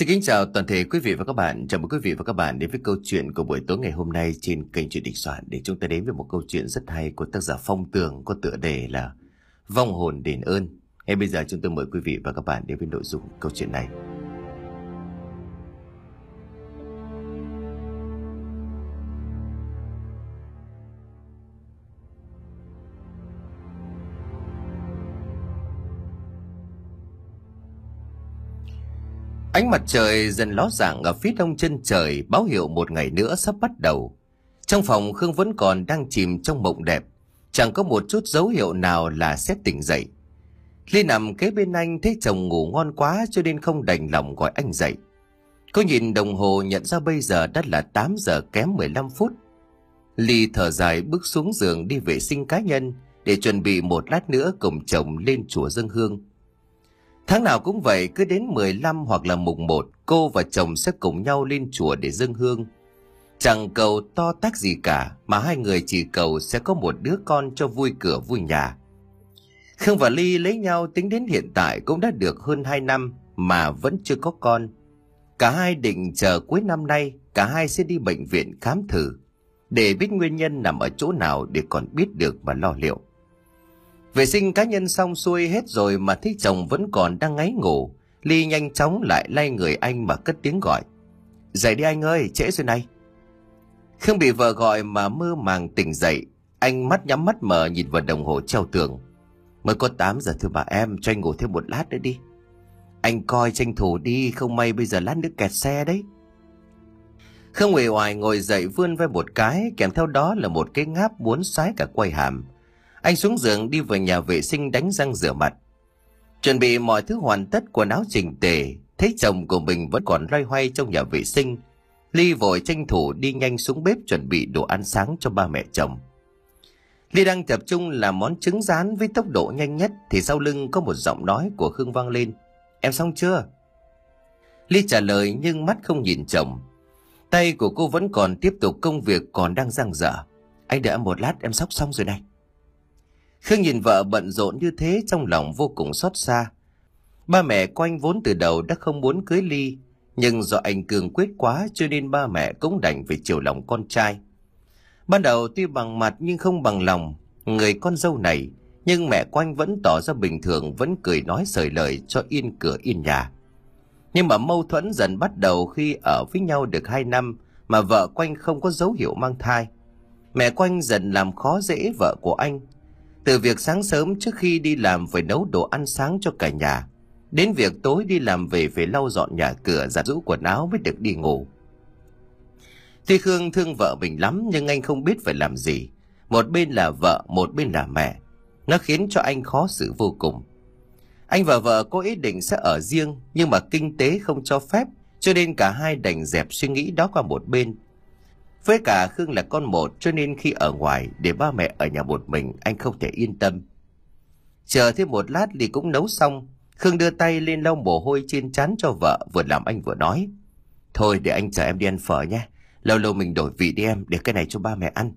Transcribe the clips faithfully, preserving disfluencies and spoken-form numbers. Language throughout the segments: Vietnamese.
Xin kính chào toàn thể quý vị và các bạn. Chào mừng quý vị và các bạn đến với câu chuyện của buổi tối ngày hôm nay trên kênh Chuyện Đình Soạn, để chúng ta đến với một câu chuyện rất hay của tác giả Phong Tường có tựa đề là Vong hồn đền ơn. Ngay bây giờ chúng tôi mời quý vị và các bạn đến với nội dung câu chuyện này. Ánh mặt trời dần ló dạng ở phía đông chân trời, báo hiệu một ngày nữa sắp bắt đầu. Trong phòng, Khương vẫn còn đang chìm trong mộng đẹp, chẳng có một chút dấu hiệu nào là sẽ tỉnh dậy. Ly nằm kế bên anh thấy chồng ngủ ngon quá cho nên không đành lòng gọi anh dậy. Cô nhìn đồng hồ nhận ra bây giờ đã là tám giờ kém mười lăm phút. Ly thở dài bước xuống giường đi vệ sinh cá nhân để chuẩn bị một lát nữa cùng chồng lên chùa dâng hương. Tháng nào cũng vậy, cứ đến mười lăm hoặc là mùng một, cô và chồng sẽ cùng nhau lên chùa để dâng hương. Chẳng cầu to tát gì cả, mà hai người chỉ cầu sẽ có một đứa con cho vui cửa vui nhà. Khương và Ly lấy nhau tính đến hiện tại cũng đã được hơn hai năm mà vẫn chưa có con. Cả hai định chờ cuối năm nay, cả hai sẽ đi bệnh viện khám thử, để biết nguyên nhân nằm ở chỗ nào để còn biết được và lo liệu. Vệ sinh cá nhân xong xuôi hết rồi mà thấy chồng vẫn còn đang ngáy ngủ. Ly nhanh chóng lại lay người anh mà cất tiếng gọi: "Dậy đi anh ơi, trễ rồi này." Khương bị vợ gọi mà mơ màng tỉnh dậy. Anh mắt nhắm mắt mở nhìn vào đồng hồ treo tường. "Mới có tám giờ thưa bà em, cho anh ngủ thêm một lát nữa đi." "Anh coi tranh thủ đi, không may bây giờ lát nữa kẹt xe đấy." Khương uể oải ngồi dậy vươn vai một cái, kèm theo đó là một cái ngáp muốn xoáy cả quai hàm. Anh xuống giường đi vào nhà vệ sinh đánh răng rửa mặt. Chuẩn bị mọi thứ hoàn tất, quần áo chỉnh tề, thấy chồng của mình vẫn còn loay hoay trong nhà vệ sinh. Ly vội tranh thủ đi nhanh xuống bếp chuẩn bị đồ ăn sáng cho ba mẹ chồng. Ly đang tập trung làm món trứng rán với tốc độ nhanh nhất thì sau lưng có một giọng nói của Khương vang lên: "Em xong chưa?" Ly trả lời nhưng mắt không nhìn chồng. Tay của cô vẫn còn tiếp tục công việc còn đang dang dở. "Anh đợi em một lát, em sắp xong rồi này." Khương nhìn vợ bận rộn như thế trong lòng vô cùng xót xa. Ba mẹ của anh vốn từ đầu đã không muốn cưới Ly, nhưng do anh cương quyết quá cho nên ba mẹ cũng đành phải chiều lòng con trai. Ban đầu tuy bằng mặt nhưng không bằng lòng người con dâu này, nhưng mẹ của anh vẫn tỏ ra bình thường, vẫn cười nói sởi lời cho yên cửa yên nhà. Nhưng mà mâu thuẫn dần bắt đầu khi ở với nhau được hai năm mà vợ của anh không có dấu hiệu mang thai. Mẹ của anh dần làm khó dễ vợ của anh. Từ việc sáng sớm trước khi đi làm phải nấu đồ ăn sáng cho cả nhà, đến việc tối đi làm về phải lau dọn nhà cửa, giặt giũ quần áo mới được đi ngủ. Tuy Khương thương vợ mình lắm nhưng anh không biết phải làm gì. Một bên là vợ, một bên là mẹ. Nó khiến cho anh khó xử vô cùng. Anh và vợ có ý định sẽ ở riêng, nhưng mà kinh tế không cho phép, cho nên cả hai đành dẹp suy nghĩ đó qua một bên. Với cả Khương là con một cho nên khi ở ngoài để ba mẹ ở nhà một mình anh không thể yên tâm. Chờ thêm một lát Ly cũng nấu xong. Khương đưa tay lên lau mồ hôi trên trán cho vợ, vừa làm anh vừa nói: "Thôi để anh chở em đi ăn phở nha. Lâu lâu mình đổi vị đi em, để cái này cho ba mẹ ăn."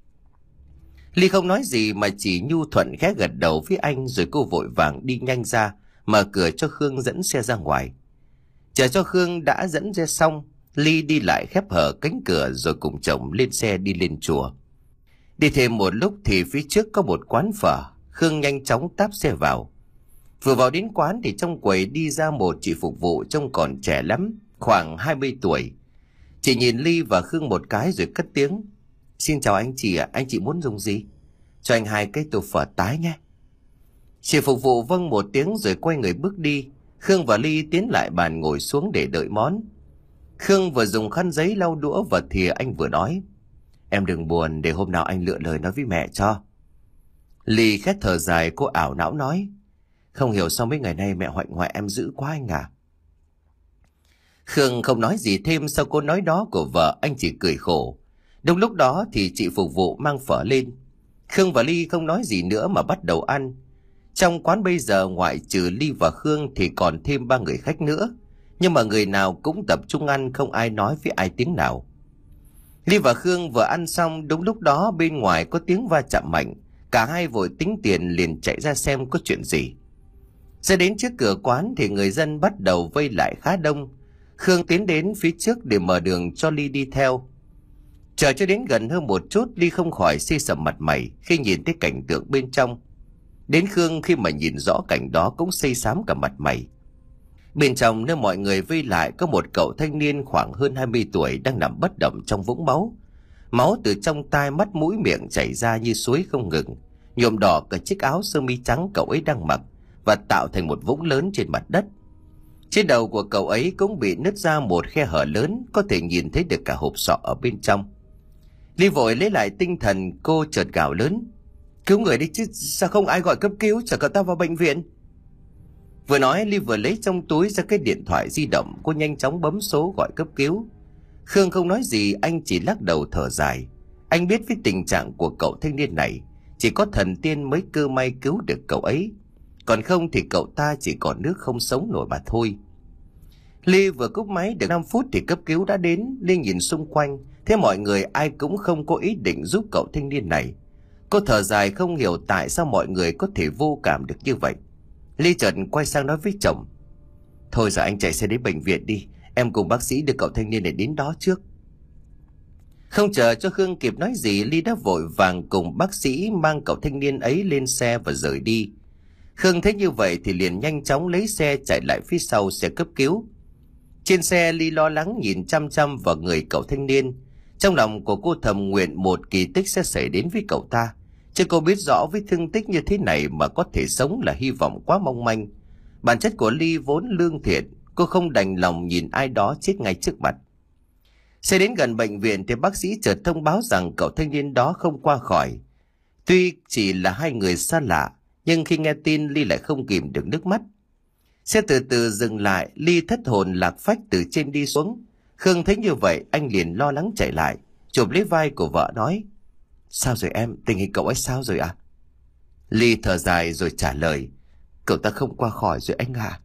Ly không nói gì mà chỉ nhu thuận khẽ gật đầu với anh, rồi cô vội vàng đi nhanh ra mở cửa cho Khương dẫn xe ra ngoài. Chờ cho Khương đã dẫn xe xong, Ly đi lại khép hở cánh cửa rồi cùng chồng lên xe đi lên chùa. Đi thêm một lúc thì phía trước có một quán phở. Khương nhanh chóng táp xe vào. Vừa vào đến quán thì trong quầy đi ra một chị phục vụ trông còn trẻ lắm, khoảng hai mươi tuổi. Chị nhìn Ly và Khương một cái rồi cất tiếng: "Xin chào anh chị ạ, anh chị muốn dùng gì?" "Cho anh hai cái tô phở tái nhé." Chị phục vụ vâng một tiếng rồi quay người bước đi. Khương và Ly tiến lại bàn ngồi xuống để đợi món. Khương vừa dùng khăn giấy lau đũa và thìa, anh vừa nói: "Em đừng buồn, để hôm nào anh lựa lời nói với mẹ cho." Ly khét thở dài, cô ảo não nói: "Không hiểu sao mấy ngày nay mẹ hoạnh hoẹ em dữ quá anh à." Khương không nói gì thêm sau câu nói đó của vợ, anh chỉ cười khổ. Đúng lúc đó thì chị phục vụ mang phở lên. Khương và Ly không nói gì nữa mà bắt đầu ăn. Trong quán bây giờ ngoại trừ Ly và Khương thì còn thêm ba người khách nữa, nhưng mà người nào cũng tập trung ăn, không ai nói với ai tiếng nào. Ly và Khương vừa ăn xong, đúng lúc đó bên ngoài có tiếng va chạm mạnh. Cả hai vội tính tiền liền chạy ra xem có chuyện gì. Ra đến trước cửa quán thì người dân bắt đầu vây lại khá đông. Khương tiến đến phía trước để mở đường cho Ly đi theo. Chờ cho đến gần hơn một chút, Ly không khỏi xê sầm mặt mày khi nhìn thấy cảnh tượng bên trong. Đến Khương khi mà nhìn rõ cảnh đó cũng xây xám cả mặt mày. Bên trong nơi mọi người vây lại có một cậu thanh niên khoảng hơn hai mươi tuổi đang nằm bất động trong vũng máu. Máu từ trong tai, mắt, mũi, miệng chảy ra như suối không ngừng, nhuộm đỏ cả chiếc áo sơ mi trắng cậu ấy đang mặc và tạo thành một vũng lớn trên mặt đất. Trên đầu của cậu ấy cũng bị nứt ra một khe hở lớn, có thể nhìn thấy được cả hộp sọ ở bên trong. Ly vội lấy lại tinh thần, cô chợt gào lớn: "Cứu người đi chứ, sao không ai gọi cấp cứu, chở cậu ta vào bệnh viện?" Vừa nói, Ly vừa lấy trong túi ra cái điện thoại di động, cô nhanh chóng bấm số gọi cấp cứu. Khương không nói gì, anh chỉ lắc đầu thở dài. Anh biết với tình trạng của cậu thanh niên này, chỉ có thần tiên mới cơ may cứu được cậu ấy, còn không thì cậu ta chỉ còn nước không sống nổi mà thôi. Ly vừa cúp máy được năm phút thì cấp cứu đã đến. Ly nhìn xung quanh, thấy mọi người ai cũng không có ý định giúp cậu thanh niên này. Cô thở dài không hiểu tại sao mọi người có thể vô cảm được như vậy. Ly chợt quay sang nói với chồng: "Thôi giờ anh chạy xe đến bệnh viện đi, em cùng bác sĩ đưa cậu thanh niên này đến đó trước." Không chờ cho Khương kịp nói gì, Ly đã vội vàng cùng bác sĩ mang cậu thanh niên ấy lên xe và rời đi. Khương thấy như vậy thì liền nhanh chóng lấy xe chạy lại phía sau xe cấp cứu. Trên xe, Ly lo lắng nhìn chăm chăm vào người cậu thanh niên. Trong lòng của cô thầm nguyện một kỳ tích sẽ xảy đến với cậu ta, chứ cô biết rõ với thương tích như thế này mà có thể sống là hy vọng quá mong manh. Bản chất của Ly vốn lương thiện, cô không đành lòng nhìn ai đó chết ngay trước mặt. Xe đến gần bệnh viện thì bác sĩ chợt thông báo rằng cậu thanh niên đó không qua khỏi. Tuy chỉ là hai người xa lạ, nhưng khi nghe tin, Ly lại không kìm được nước mắt. Xe từ từ dừng lại, Ly thất hồn lạc phách từ trên đi xuống. Khương thấy như vậy, anh liền lo lắng chạy lại, chụp lấy vai của vợ nói: "Sao rồi em, tình hình cậu ấy sao rồi ạ?" À? Ly thở dài rồi trả lời: "Cậu ta không qua khỏi rồi anh ạ." À.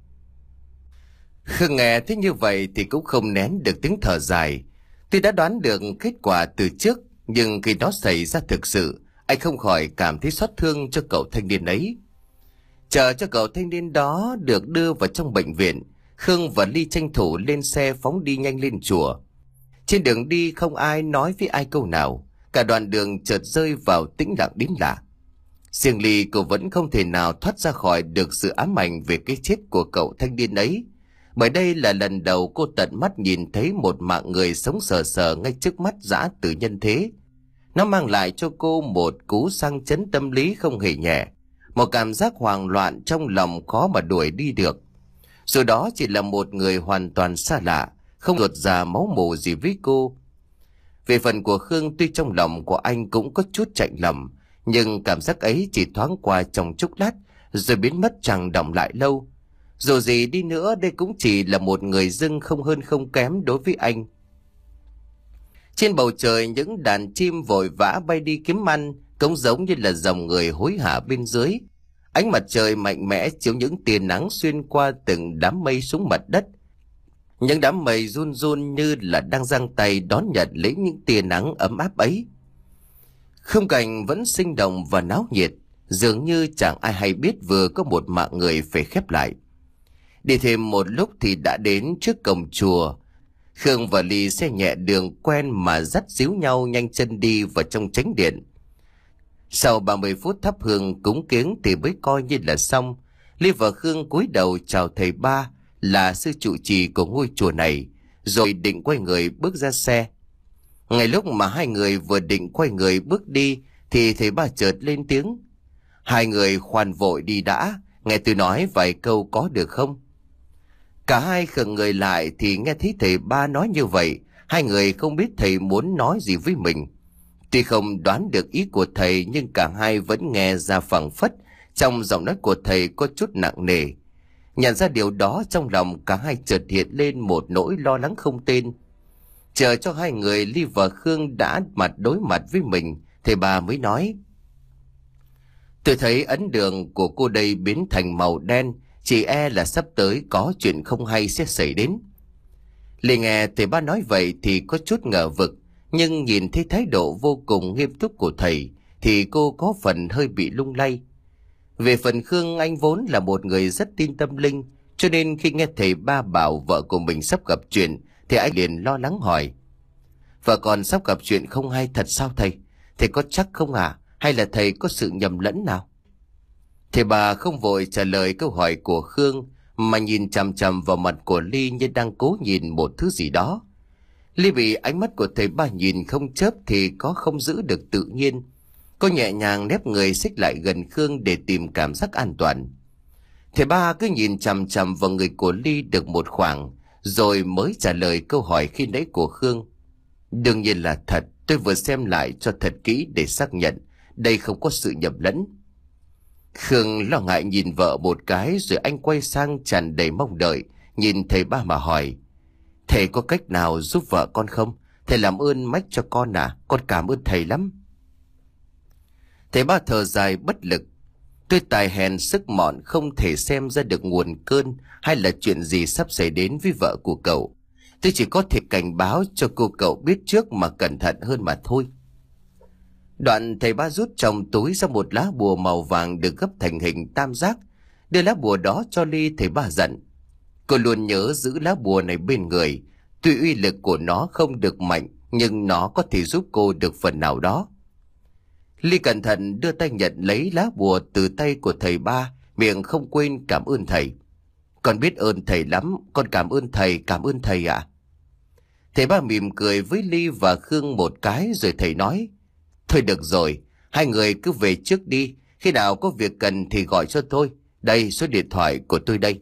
Khương nghe thấy như vậy thì cũng không nén được tiếng thở dài. Tuy đã đoán được kết quả từ trước, nhưng khi nó xảy ra thực sự, anh không khỏi cảm thấy xót thương cho cậu thanh niên ấy. Chờ cho cậu thanh niên đó được đưa vào trong bệnh viện, Khương và Ly tranh thủ lên xe phóng đi nhanh lên chùa. Trên đường đi không ai nói với ai câu nào, cả đoạn đường chợt rơi vào tĩnh lặng đến lạ. Riêng Ly, cô vẫn không thể nào thoát ra khỏi được sự ám ảnh về cái chết của cậu thanh niên ấy, bởi đây là lần đầu cô tận mắt nhìn thấy một mạng người sống sờ sờ ngay trước mắt giã từ nhân thế. Nó mang lại cho cô một cú sang chấn tâm lý không hề nhẹ, một cảm giác hoang loạn trong lòng khó mà đuổi đi được. Rồi đó chỉ là một người hoàn toàn xa lạ, không ruột già máu mủ gì với cô. Về phần của Khương, tuy trong lòng của anh cũng có chút chạnh lòng, nhưng cảm giác ấy chỉ thoáng qua trong chốc lát rồi biến mất chẳng đọng lại lâu. Dù gì đi nữa, đây cũng chỉ là một người dưng không hơn không kém đối với anh. Trên bầu trời, những đàn chim vội vã bay đi kiếm ăn, cũng giống như là dòng người hối hả bên dưới. Ánh mặt trời mạnh mẽ chiếu những tia nắng xuyên qua từng đám mây xuống mặt đất. Những đám mây run run như là đang giang tay đón nhận lấy những tia nắng ấm áp ấy. Khung cảnh vẫn sinh động và náo nhiệt, dường như chẳng ai hay biết vừa có một mạng người phải khép lại. Đi thêm một lúc thì đã đến trước cổng chùa. Khương và Ly xe nhẹ đường quen mà dắt díu nhau nhanh chân đi vào trong chánh điện. Sau ba mươi phút thắp hương cúng kiếng thì mới coi như là xong. Ly và Khương cúi đầu chào thầy ba là sư trụ trì của ngôi chùa này, rồi định quay người bước ra xe. Ngay lúc mà hai người vừa định quay người bước đi thì thầy ba chợt lên tiếng: "Hai người khoan vội đi đã, nghe tôi nói vài câu có được không?" Cả hai khựng người lại thì nghe thấy thầy ba nói như vậy. Hai người không biết thầy muốn nói gì với mình. Tuy không đoán được ý của thầy, nhưng cả hai vẫn nghe ra phảng phất trong giọng nói của thầy có chút nặng nề. Nhận ra điều đó, trong lòng cả hai chợt hiện lên một nỗi lo lắng không tên. Chờ cho hai người Ly và Khương đã mặt đối mặt với mình, thầy ba mới nói: "Tôi thấy ấn đường của cô đây biến thành màu đen, chỉ e là sắp tới có chuyện không hay sẽ xảy đến." Ly nghe thầy ba nói vậy thì có chút ngờ vực, nhưng nhìn thấy thái độ vô cùng nghiêm túc của thầy thì cô có phần hơi bị lung lay. Về phần Khương, anh vốn là một người rất tin tâm linh, Cho nên khi nghe thầy ba bảo vợ của mình sắp gặp chuyện thì anh liền lo lắng hỏi: Vợ con sắp gặp chuyện không hay thật sao thầy? Thầy có chắc không à? Hay là thầy có sự nhầm lẫn nào? Thầy bà không vội trả lời câu hỏi của Khương, mà nhìn chằm chằm vào mặt của Ly như đang cố nhìn một thứ gì đó. Ly bị ánh mắt của thầy ba nhìn không chớp thì có không giữ được tự nhiên. Cô nhẹ nhàng nép người xích lại gần Khương để tìm cảm giác an toàn. Thầy ba cứ nhìn chằm chằm vào người của Ly được một khoảng, rồi mới trả lời câu hỏi khi nãy của Khương. Đương nhiên là thật, tôi vừa xem lại cho thật kỹ để xác nhận đây không có sự nhầm lẫn. Khương lo ngại nhìn vợ một cái, rồi anh quay sang tràn đầy mong đợi nhìn thầy ba mà hỏi: Thầy có cách nào giúp vợ con không? Thầy làm ơn mách cho con à, con cảm ơn thầy lắm. Thầy ba thở dài bất lực: Tôi tài hèn sức mọn, không thể xem ra được nguồn cơn hay là chuyện gì sắp xảy đến với vợ của cậu. Tôi chỉ có thể cảnh báo cho cô cậu biết trước mà cẩn thận hơn mà thôi. Đoạn thầy ba rút trong túi ra một lá bùa màu vàng được gấp thành hình tam giác, đưa lá bùa đó cho Ly. Thầy ba dặn: Cô luôn nhớ giữ lá bùa này bên người. Tuy uy lực của nó không được mạnh, nhưng nó có thể giúp cô được phần nào đó. Ly cẩn thận đưa tay nhận lấy lá bùa từ tay của thầy ba, miệng không quên cảm ơn thầy. Con biết ơn thầy lắm, con cảm ơn thầy, cảm ơn thầy ạ. Thầy ba mỉm cười với Ly và Khương một cái, rồi thầy nói: Thôi được rồi, hai người cứ về trước đi, khi nào có việc cần thì gọi cho tôi. Đây, số điện thoại của tôi đây.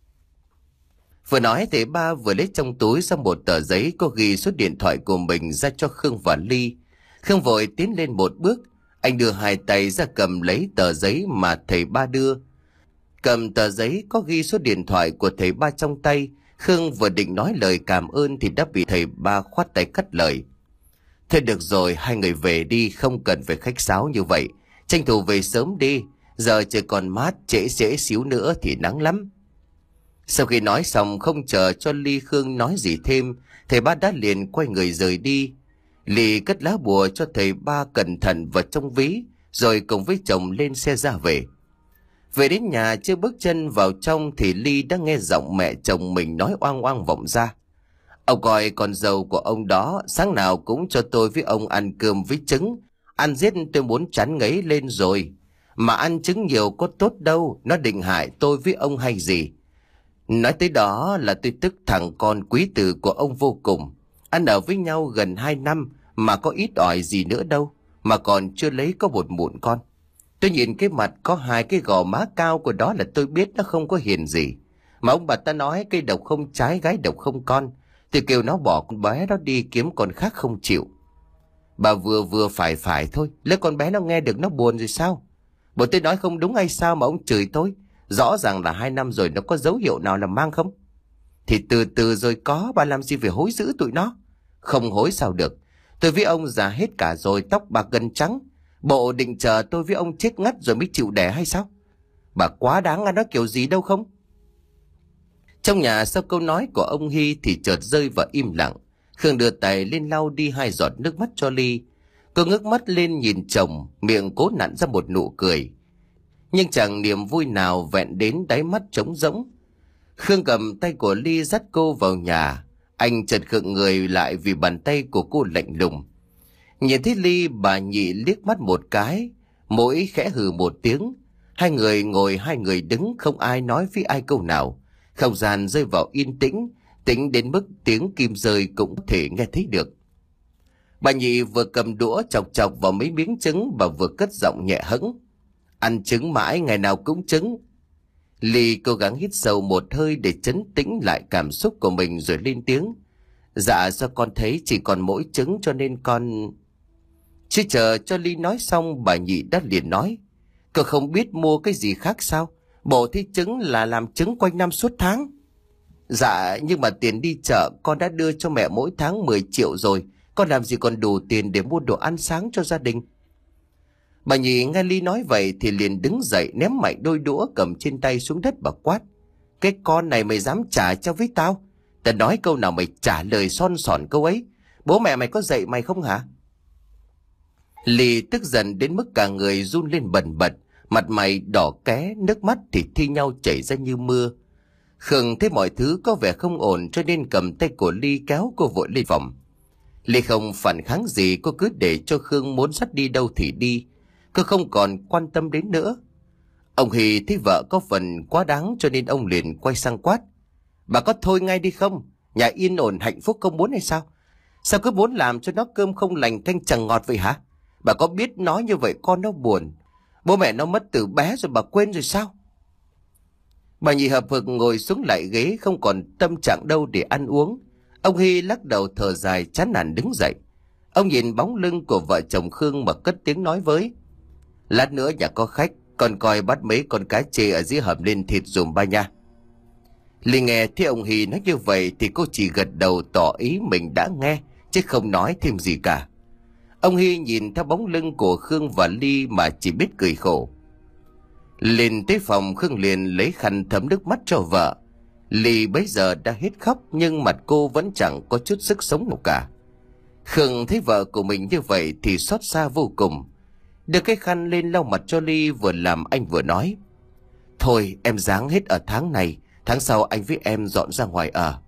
Vừa nói thầy ba vừa lấy trong túi ra một tờ giấy có ghi số điện thoại của mình ra cho Khương và Ly. Khương vội tiến lên một bước, anh đưa hai tay ra cầm lấy tờ giấy mà thầy ba đưa. Cầm tờ giấy có ghi số điện thoại của thầy ba trong tay, Khương vừa định nói lời cảm ơn thì đã bị thầy ba khoát tay cắt lời. Thôi được rồi, hai người về đi, không cần phải khách sáo như vậy. Tranh thủ về sớm đi, giờ trời còn mát, trễ trễ xíu nữa thì nắng lắm. Sau khi nói xong, không chờ cho Ly Khương nói gì thêm, thầy ba đã liền quay người rời đi. Ly cất lá bùa cho thầy ba cẩn thận vào trong ví, rồi cùng với chồng lên xe ra về. Về đến nhà chưa bước chân vào trong thì Ly đã nghe giọng mẹ chồng mình nói oang oang vọng ra: Ông coi con dâu của ông đó, sáng nào cũng cho tôi với ông ăn cơm với trứng. Ăn giết tôi muốn chán ngấy lên rồi. Mà ăn trứng nhiều có tốt đâu, nó định hại tôi với ông hay gì. Nói tới đó là tôi tức thằng con quý tử của ông vô cùng. Ăn ở với nhau gần hai năm mà có ít ỏi gì nữa đâu, mà còn chưa lấy có một mụn con. Tôi nhìn cái mặt có hai cái gò má cao của đó là tôi biết nó không có hiền gì. Mà ông bà ta nói cây độc không trái, gái độc không con. Tôi kêu nó bỏ con bé đó đi kiếm con khác không chịu. Bà vừa vừa phải phải thôi, lấy con bé nó nghe được nó buồn rồi sao? Bộ tôi nói không đúng hay sao mà ông chửi tôi? Rõ ràng là hai năm rồi, nó có dấu hiệu nào là mang không? Thì từ từ rồi có, bà làm gì phải hối giữ tụi nó? Không hối sao được. Tôi với ông già hết cả rồi, tóc bạc gần trắng. Bộ định chờ tôi với ông chết ngắt rồi mới chịu đẻ hay sao? Bà quá đáng ăn nói kiểu gì đâu không? Trong nhà sau câu nói của ông Hy thì chợt rơi vào im lặng. Khương đưa tay lên lau đi hai giọt nước mắt cho Ly. Cô ngước mắt lên nhìn chồng, miệng cố nặn ra một nụ cười. Nhưng chẳng niềm vui nào vẹn đến đáy mắt trống rỗng. Khương cầm tay của Ly dắt cô vào nhà. Anh chợt khựng người lại vì bàn tay của cô lạnh lùng. Nhìn thấy Ly, bà Nhị liếc mắt một cái, mỗi khẽ hừ một tiếng. Hai người ngồi, hai người đứng, không ai nói với ai câu nào. Không gian rơi vào yên tĩnh, tĩnh đến mức tiếng kim rơi cũng có thể nghe thấy được. Bà Nhị vừa cầm đũa chọc chọc vào mấy miếng trứng, bà vừa cất giọng nhẹ hững: Ăn trứng mãi, ngày nào cũng trứng. Ly cố gắng hít sâu một hơi để trấn tĩnh lại cảm xúc của mình rồi lên tiếng: Dạ, do con thấy chỉ còn mỗi trứng cho nên con... Chưa chờ cho Ly nói xong, bà Nhị đã liền nói: Cậu không biết mua cái gì khác sao? Bộ thi trứng là làm trứng quanh năm suốt tháng. Dạ, nhưng mà tiền đi chợ con đã đưa cho mẹ mỗi tháng mười triệu rồi. Con làm gì còn đủ tiền để mua đồ ăn sáng cho gia đình. Bà Nhị nghe Ly nói vậy thì liền đứng dậy, ném mạnh đôi đũa cầm trên tay xuống đất, bà quát: Cái con này mày dám trả cho với tao? Tao nói câu nào mày trả lời son sòn câu ấy. Bố mẹ mày có dạy mày không hả? Ly tức giận đến mức cả người run lên bần bật, mặt mày đỏ ké, nước mắt thì thi nhau chảy ra như mưa. Khương thấy mọi thứ có vẻ không ổn cho nên cầm tay của Ly kéo cô vội lên phòng. Ly không phản kháng gì, cô cứ để cho Khương muốn dắt đi đâu thì đi. Cô không còn quan tâm đến nữa. Ông Hy thấy vợ có phần quá đáng cho nên ông liền quay sang quát. Bà có thôi ngay đi không? Nhà yên ổn hạnh phúc không muốn hay sao? Sao cứ muốn làm cho nó cơm không lành canh chẳng ngọt vậy hả? Bà có biết nói như vậy con nó buồn. Bố mẹ nó mất từ bé rồi bà quên rồi sao? Bà nhị hợp hực ngồi xuống lại ghế, không còn tâm trạng đâu để ăn uống. Ông Hy lắc đầu thở dài chán nản đứng dậy. Ông nhìn bóng lưng của vợ chồng Khương mà cất tiếng nói với. Lát nữa nhà có khách, con coi bắt mấy con cá chê ở dưới hầm lên thịt dùm ba nha. Ly nghe thấy ông Hy nói như vậy thì cô chỉ gật đầu tỏ ý mình đã nghe, chứ không nói thêm gì cả. Ông Hy nhìn theo bóng lưng của Khương và Ly mà chỉ biết cười khổ. Lên tới phòng, Khương liền lấy khăn thấm nước mắt cho vợ. Ly bấy giờ đã hết khóc nhưng mặt cô vẫn chẳng có chút sức sống nào cả. Khương thấy vợ của mình như vậy thì xót xa vô cùng. Đưa cái khăn lên lau mặt cho Ly, vừa làm anh vừa nói. Thôi em ráng hết ở tháng này, tháng sau anh với em dọn ra ngoài ở.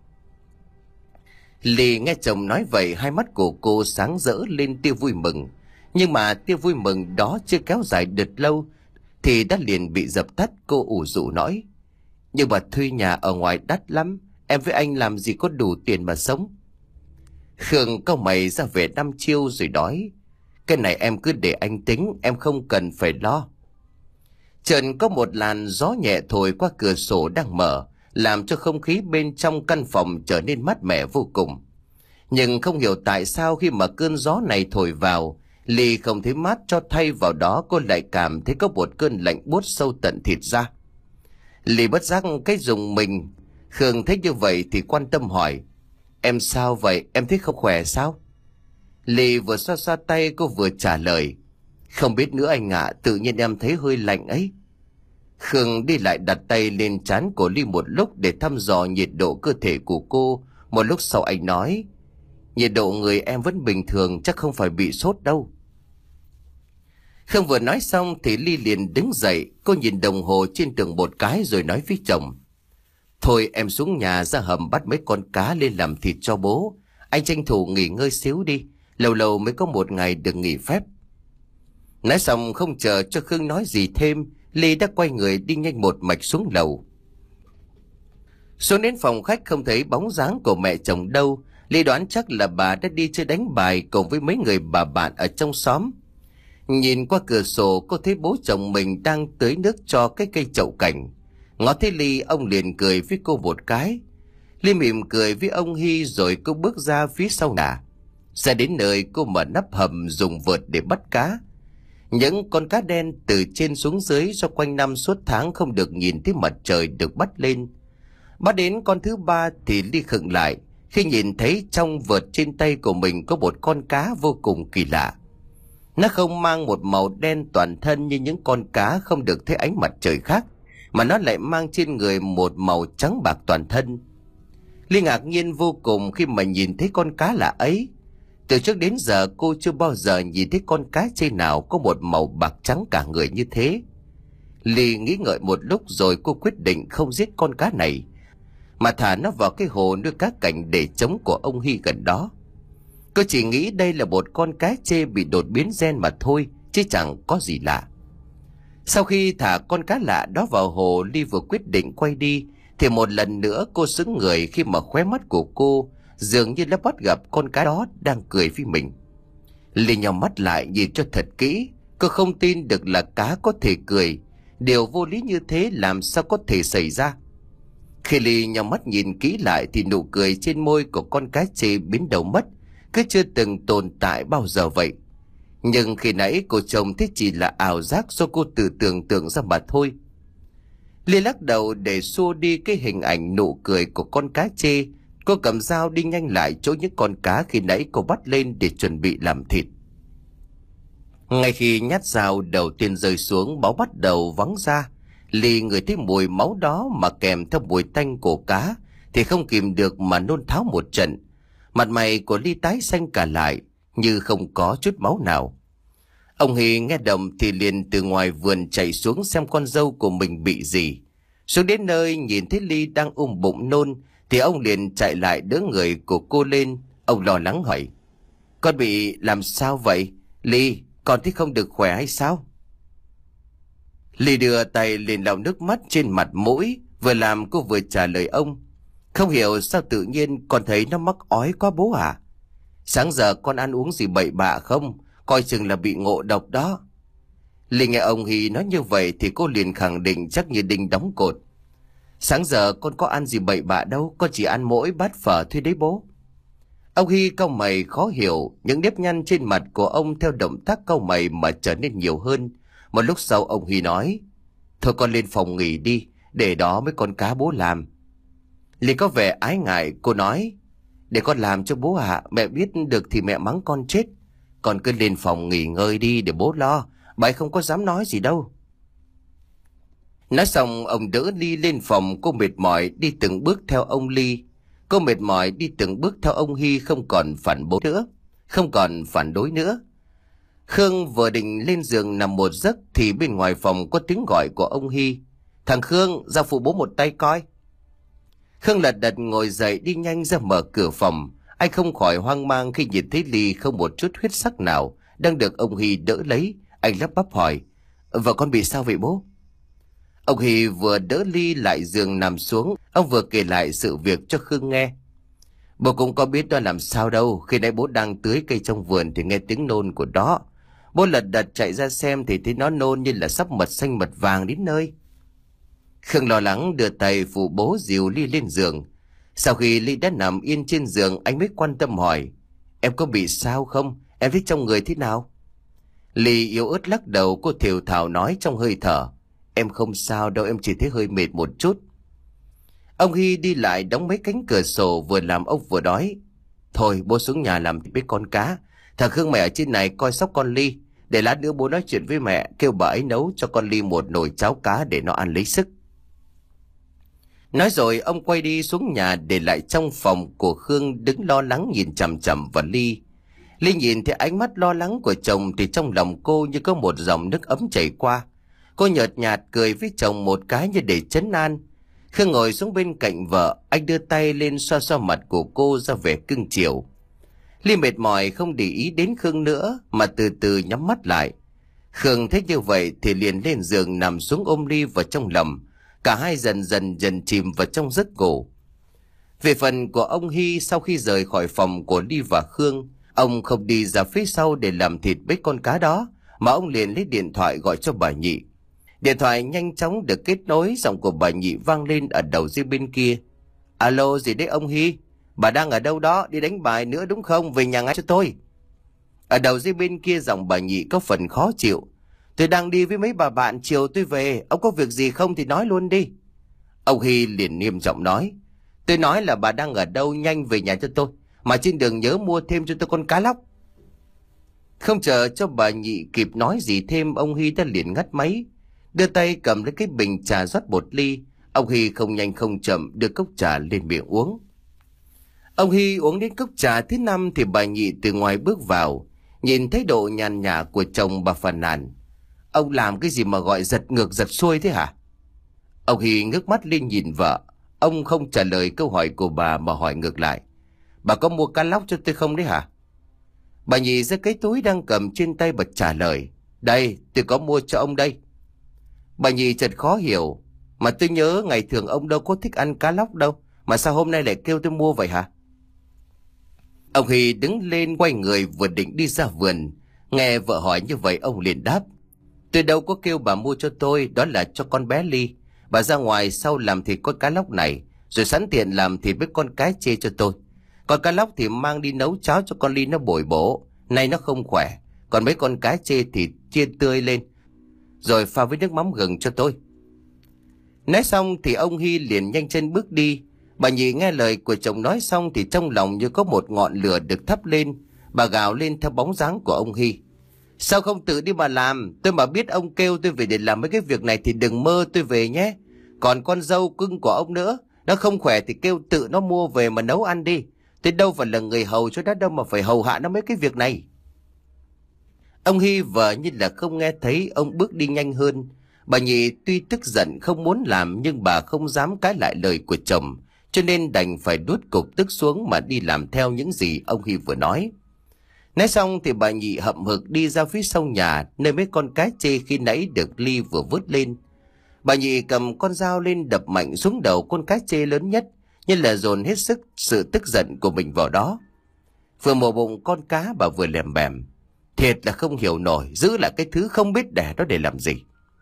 Ly nghe chồng nói vậy, hai mắt của cô sáng rỡ lên tia vui mừng. Nhưng mà tia vui mừng đó chưa kéo dài được lâu thì đã liền bị dập tắt. Cô ủ rũ nói. Nhưng mà thuê nhà ở ngoài đắt lắm, em với anh làm gì có đủ tiền mà sống. Khương cau mày ra vẻ đăm chiêu rồi nói. Cái này em cứ để anh tính, em không cần phải lo. Chợt có một làn gió nhẹ thổi qua cửa sổ đang mở, làm cho không khí bên trong căn phòng trở nên mát mẻ vô cùng. Nhưng không hiểu tại sao khi mà cơn gió này thổi vào, Ly không thấy mát, cho thay vào đó cô lại cảm thấy có một cơn lạnh buốt sâu tận thịt ra. Ly bất giác cái rùng mình. Khương thấy như vậy thì quan tâm hỏi. Em sao vậy, em thấy không khỏe sao? Ly vừa xoa xoa tay cô vừa trả lời. Không biết nữa anh ạ, tự nhiên em thấy hơi lạnh ấy. Khương đi lại đặt tay lên trán của Ly một lúc để thăm dò nhiệt độ cơ thể của cô. Một lúc sau anh nói. Nhiệt độ người em vẫn bình thường, chắc không phải bị sốt đâu. Khương vừa nói xong thì Ly liền đứng dậy. Cô nhìn đồng hồ trên tường một cái rồi nói với chồng. Thôi em xuống nhà ra hầm bắt mấy con cá lên làm thịt cho bố. Anh tranh thủ nghỉ ngơi xíu đi, lâu lâu mới có một ngày được nghỉ phép. Nói xong không chờ cho Khương nói gì thêm, Ly đã quay người đi nhanh một mạch xuống lầu. Xuống đến phòng khách không thấy bóng dáng của mẹ chồng đâu. Ly đoán chắc là bà đã đi chơi đánh bài cùng với mấy người bà bạn ở trong xóm. Nhìn qua cửa sổ cô thấy bố chồng mình đang tưới nước cho cái cây chậu cảnh. Ngó thấy Ly, ông liền cười với cô một cái. Ly mỉm cười với ông Hy rồi cô bước ra phía sau nà. Ra đến nơi cô mở nắp hầm dùng vợt để bắt cá. Những con cá đen từ trên xuống dưới do quanh năm suốt tháng không được nhìn thấy mặt trời được bắt lên. Bắt đến con thứ ba thì Ly khựng lại khi nhìn thấy trong vợt trên tay của mình có một con cá vô cùng kỳ lạ. Nó không mang một màu đen toàn thân như những con cá không được thấy ánh mặt trời khác, mà nó lại mang trên người một màu trắng bạc toàn thân. Ly ngạc nhiên vô cùng khi mà nhìn thấy con cá lạ ấy. Từ trước đến giờ cô chưa bao giờ nhìn thấy con cá chê nào có một màu bạc trắng cả người như thế. Ly nghĩ ngợi một lúc rồi cô quyết định không giết con cá này, mà thả nó vào cái hồ nuôi cá cảnh để trống của ông Hy gần đó. Cô chỉ nghĩ đây là một con cá chê bị đột biến gen mà thôi, chứ chẳng có gì lạ. Sau khi thả con cá lạ đó vào hồ, Ly vừa quyết định quay đi thì một lần nữa cô sững người khi mà khóe mắt của cô dường như đã bắt gặp con cá đó đang cười với mình. Ly nhào mắt lại nhìn cho thật kỹ. Cô không tin được là cá có thể cười. Điều vô lý như thế làm sao có thể xảy ra? Khi Ly nhào mắt nhìn kỹ lại thì nụ cười trên môi của con cá chê biến đầu mất, cứ chưa từng tồn tại bao giờ vậy. Nhưng khi nãy cô trông thấy chỉ là ảo giác do cô tự tưởng tượng ra mà thôi. Ly lắc đầu để xua đi cái hình ảnh nụ cười của con cá chê. Cô cầm dao đi nhanh lại chỗ những con cá khi nãy cô bắt lên để chuẩn bị làm thịt. Ngay khi nhát dao đầu tiên rơi xuống, máu bắt đầu vắng ra. Ly ngửi thấy mùi máu đó mà kèm theo mùi tanh của cá thì không kìm được mà nôn tháo một trận. Mặt mày của Ly tái xanh cả lại, như không có chút máu nào. Ông Hy nghe động thì liền từ ngoài vườn chạy xuống xem con dâu của mình bị gì. Xuống đến nơi nhìn thấy Ly đang ôm bụng nôn thì ông liền chạy lại đỡ người của cô lên. Ông lo lắng hỏi: Con bị làm sao vậy? Ly, con thấy không được khỏe hay sao? Ly đưa tay lên lau nước mắt trên mặt mũi, vừa làm cô vừa trả lời ông: Không hiểu sao tự nhiên con thấy nó mắc ói quá bố à? Sáng giờ con ăn uống gì bậy bạ không? Coi chừng là bị ngộ độc đó. Ly nghe ông Hy nói như vậy thì cô liền khẳng định chắc như đinh đóng cột: Sáng giờ con có ăn gì bậy bạ đâu, con chỉ ăn mỗi bát phở thôi đấy bố. Ông Hy cau mày khó hiểu, những nếp nhăn trên mặt của ông theo động tác cau mày mà trở nên nhiều hơn. Một lúc sau ông Hy nói: Thôi con lên phòng nghỉ đi, để đó mấy con cá bố làm. Ly có vẻ ái ngại, cô nói: Để con làm cho bố ạ, à, mẹ biết được thì mẹ mắng con chết. Con cứ lên phòng nghỉ ngơi đi để bố lo, bà ấy không có dám nói gì đâu. Nói xong ông đỡ Ly lên phòng, cô mệt mỏi đi từng bước theo ông Ly. Cô mệt mỏi đi từng bước theo ông Hy, không còn phản bố nữa, không còn phản đối nữa. Khương vừa định lên giường nằm một giấc thì bên ngoài phòng có tiếng gọi của ông Hy: Thằng Khương, ra phụ bố một tay coi. Khương lật đật ngồi dậy đi nhanh ra mở cửa phòng. Anh không khỏi hoang mang khi nhìn thấy Ly không một chút huyết sắc nào đang được ông Hy đỡ lấy. Anh lắp bắp hỏi: Vợ con bị sao vậy bố? Ông Hy vừa đỡ Ly lại giường nằm xuống, ông vừa kể lại sự việc cho Khương nghe. Bố cũng có biết đó làm sao đâu, khi nãy bố đang tưới cây trong vườn thì nghe tiếng nôn của đó. Bố lật đật chạy ra xem thì thấy nó nôn như là sắp mật xanh mật vàng đến nơi. Khương lo lắng đưa tay phụ bố dìu Ly lên giường. Sau khi Ly đã nằm yên trên giường, anh mới quan tâm hỏi: Em có bị sao không? Em thấy trong người thế nào? Ly yếu ớt lắc đầu, cô thều thào nói trong hơi thở: Em không sao đâu, em chỉ thấy hơi mệt một chút. Ông Hy đi lại đóng mấy cánh cửa sổ, vừa làm ông vừa nói: Thôi bố xuống nhà làm thịt với con cá. Thằng Khương mẹ ở trên này coi sóc con Ly. Để lát nữa bố nói chuyện với mẹ, kêu bà ấy nấu cho con Ly một nồi cháo cá để nó ăn lấy sức. Nói rồi ông quay đi xuống nhà, để lại trong phòng của Khương đứng lo lắng nhìn chằm chằm vào Ly. Ly nhìn thấy ánh mắt lo lắng của chồng thì trong lòng cô như có một dòng nước ấm chảy qua. Cô nhợt nhạt cười với chồng một cái như để trấn an. Khương ngồi xuống bên cạnh vợ, anh đưa tay lên xoa xoa mặt của cô ra vẻ cưng chiều. Ly mệt mỏi không để ý đến Khương nữa mà từ từ nhắm mắt lại. Khương thấy như vậy thì liền lên giường nằm xuống ôm Ly vào trong lòng. Cả hai dần dần dần chìm vào trong giấc ngủ. Về phần của ông Hy, sau khi rời khỏi phòng của Ly và Khương, ông không đi ra phía sau để làm thịt với con cá đó, mà ông liền lấy điện thoại gọi cho bà Nhị. Điện thoại nhanh chóng được kết nối, giọng của bà Nhị vang lên ở đầu dây bên kia: Alo, gì đấy ông Hy? Bà đang ở đâu đó, đi đánh bài nữa đúng không? Về nhà ngay cho tôi. Ở đầu dây bên kia giọng bà Nhị có phần khó chịu: Tôi đang đi với mấy bà bạn, chiều tôi về, ông có việc gì không thì nói luôn đi. Ông Hy liền nghiêm giọng nói: Tôi nói là bà đang ở đâu, nhanh về nhà cho tôi, mà trên đường nhớ mua thêm cho tôi con cá lóc. Không chờ cho bà Nhị kịp nói gì thêm, ông Hy đã liền ngắt máy, đưa tay cầm lấy cái bình trà rót bột ly. Ông Hy không nhanh không chậm đưa cốc trà lên miệng uống. Ông Hy uống đến cốc trà thứ năm thì bà Nhị từ ngoài bước vào, nhìn thấy độ nhàn nhã của chồng bà phàn nàn: Ông làm cái gì mà gọi giật ngược giật xuôi thế hả? Ông Hy ngước mắt lên nhìn vợ. Ông không trả lời câu hỏi của bà mà hỏi ngược lại: Bà có mua cá lóc cho tôi không đấy hả? Bà Nhị ra cái túi đang cầm trên tay bật trả lời: Đây, tôi có mua cho ông đây. Bà Nhị chợt khó hiểu: Mà tôi nhớ ngày thường ông đâu có thích ăn cá lóc đâu, mà sao hôm nay lại kêu tôi mua vậy hả? Ông Hy đứng lên quay người vừa định đi ra vườn. Nghe vợ hỏi như vậy ông liền đáp: Tôi đâu có kêu bà mua cho tôi, đó là cho con bé Ly. Bà ra ngoài sau làm thịt con cá lóc này, rồi sẵn tiện làm thịt với con cái chê cho tôi. Con cá lóc thì mang đi nấu cháo cho con Ly nó bồi bổ, nay nó không khỏe. Còn mấy con cái chê thì chiên tươi lên, rồi pha với nước mắm gừng cho tôi. Nói xong thì ông Hy liền nhanh chân bước đi. Bà Nhị nghe lời của chồng nói xong thì trong lòng như có một ngọn lửa được thắp lên. Bà gào lên theo bóng dáng của ông Hy: Sao không tự đi mà làm? Tôi mà biết ông kêu tôi về để làm mấy cái việc này thì đừng mơ tôi về nhé. Còn con dâu cưng của ông nữa, nó không khỏe thì kêu tự nó mua về mà nấu ăn đi. Tôi đâu phải là người hầu cho nó đâu mà phải hầu hạ nó mấy cái việc này. Ông Hy vợ như là không nghe thấy, ông bước đi nhanh hơn. Bà Nhị tuy tức giận không muốn làm nhưng bà không dám cãi lại lời của chồng, cho nên đành phải đuốt cục tức xuống mà đi làm theo những gì ông Hy vừa nói. Nói xong thì bà Nhị hậm hực đi ra phía sau nhà, nơi mấy con cá chê khi nãy được Ly vừa vớt lên. Bà Nhị cầm con dao lên đập mạnh xuống đầu con cá chê lớn nhất, như là dồn hết sức sự tức giận của mình vào đó. Vừa mổ bụng con cá bà vừa lèm bèm: thiệt là không hiểu nổi, giữ lại cái thứ không biết đẻ đó để làm gì.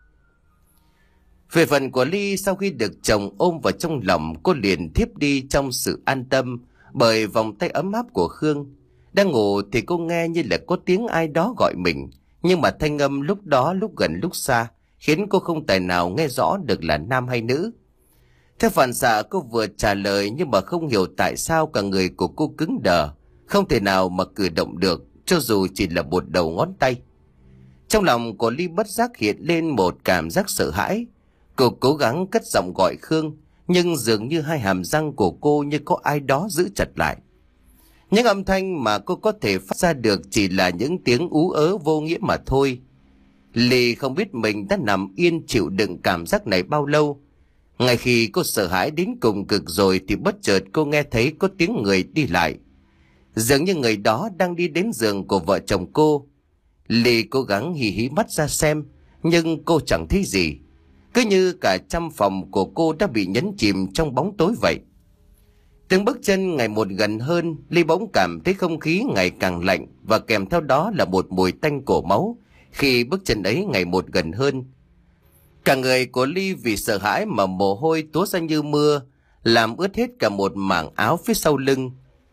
Về phần của Ly, sau khi được chồng ôm vào trong lòng, cô liền thiếp đi trong sự an tâm bởi vòng tay ấm áp của Khương. Đang ngủ thì cô nghe như là có tiếng ai đó gọi mình, nhưng mà thanh âm lúc đó lúc gần lúc xa, khiến cô không tài nào nghe rõ được là nam hay nữ. Theo phản xạ cô vừa trả lời, nhưng mà không hiểu tại sao cả người của cô cứng đờ, không thể nào mà cử động được, cho dù chỉ là một đầu ngón tay. Trong lòng của Ly bất giác hiện lên một cảm giác sợ hãi. Cô cố gắng cất giọng gọi Khương, nhưng dường như hai hàm răng của cô như có ai đó giữ chặt lại. Những âm thanh mà cô có thể phát ra được chỉ là những tiếng ú ớ vô nghĩa mà thôi. Ly không biết mình đã nằm yên chịu đựng cảm giác này bao lâu. Ngay khi cô sợ hãi đến cùng cực rồi thì bất chợt cô nghe thấy có tiếng người đi lại. Dường như người đó đang đi đến giường của vợ chồng cô. Ly cố gắng hí hí mắt ra xem, nhưng cô chẳng thấy gì. Cứ như cả căn phòng của cô đã bị nhấn chìm trong bóng tối vậy. Từng bước chân ngày một gần hơn, Ly bỗng cảm thấy không khí ngày càng lạnh, và kèm theo đó là một mùi tanh cổ máu khi bước chân ấy ngày một gần hơn. Cả người của Ly vì sợ hãi mà mồ hôi túa ra như mưa, làm ướt hết cả một mảng áo phía sau lưng.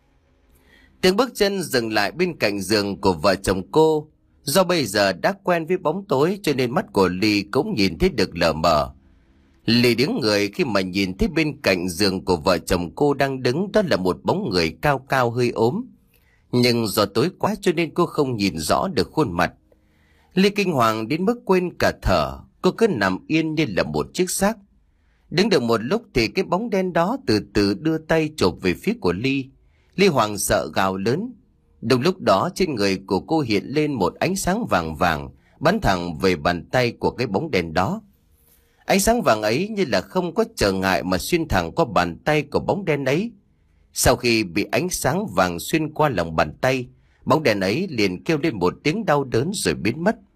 Tiếng bước chân dừng lại bên cạnh giường của vợ chồng cô. Do bây giờ đã quen với bóng tối cho nên mắt của Ly cũng nhìn thấy được lờ mờ. Ly đứng người khi mà nhìn thấy bên cạnh giường của vợ chồng cô đang đứng đó là một bóng người cao cao hơi ốm. Nhưng do tối quá cho nên cô không nhìn rõ được khuôn mặt. Ly kinh hoàng đến mức quên cả thở, cô cứ nằm yên như là một chiếc xác. Đứng được một lúc thì cái bóng đen đó từ từ đưa tay chộp về phía của Ly. Ly hoảng sợ gào lớn. Đúng lúc đó trên người của cô hiện lên một ánh sáng vàng vàng, bắn thẳng về bàn tay của cái bóng đen đó. Ánh sáng vàng ấy như là không có trở ngại mà xuyên thẳng qua bàn tay của bóng đen ấy. Sau khi bị ánh sáng vàng xuyên qua lòng bàn tay, bóng đen ấy liền kêu lên một tiếng đau đớn rồi biến mất.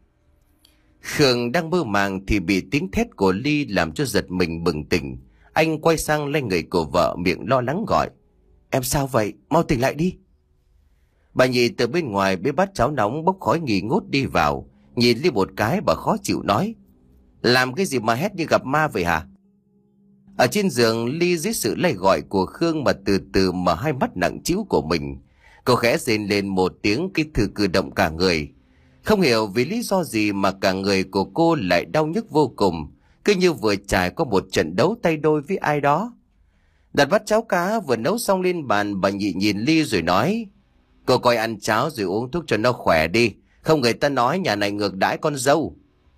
Khương đang mơ màng thì bị tiếng thét của Ly làm cho giật mình bừng tỉnh. Anh quay sang lên người của vợ, miệng lo lắng gọi: "Em sao vậy? Mau tỉnh lại đi." Bà Nhị từ bên ngoài bê bát cháo nóng bốc khói nghi ngút đi vào, nhìn Ly một cái bà khó chịu nói: "Làm cái gì mà hét như gặp ma vậy hả?" Ở trên giường, Ly dưới sự lay gọi của Khương mà từ từ mở hai mắt nặng trĩu của mình. Cô khẽ rên lên một tiếng khi thử cử động cả người. Không hiểu vì lý do gì mà cả người của cô lại đau nhức vô cùng, cứ như vừa trải qua một trận đấu tay đôi với ai đó. Đặt bát cháo cá vừa nấu xong lên bàn, bà Nhị nhìn Ly rồi nói: "Cô coi ăn cháo rồi uống thuốc cho nó khỏe đi, không người ta nói nhà này ngược đãi con dâu."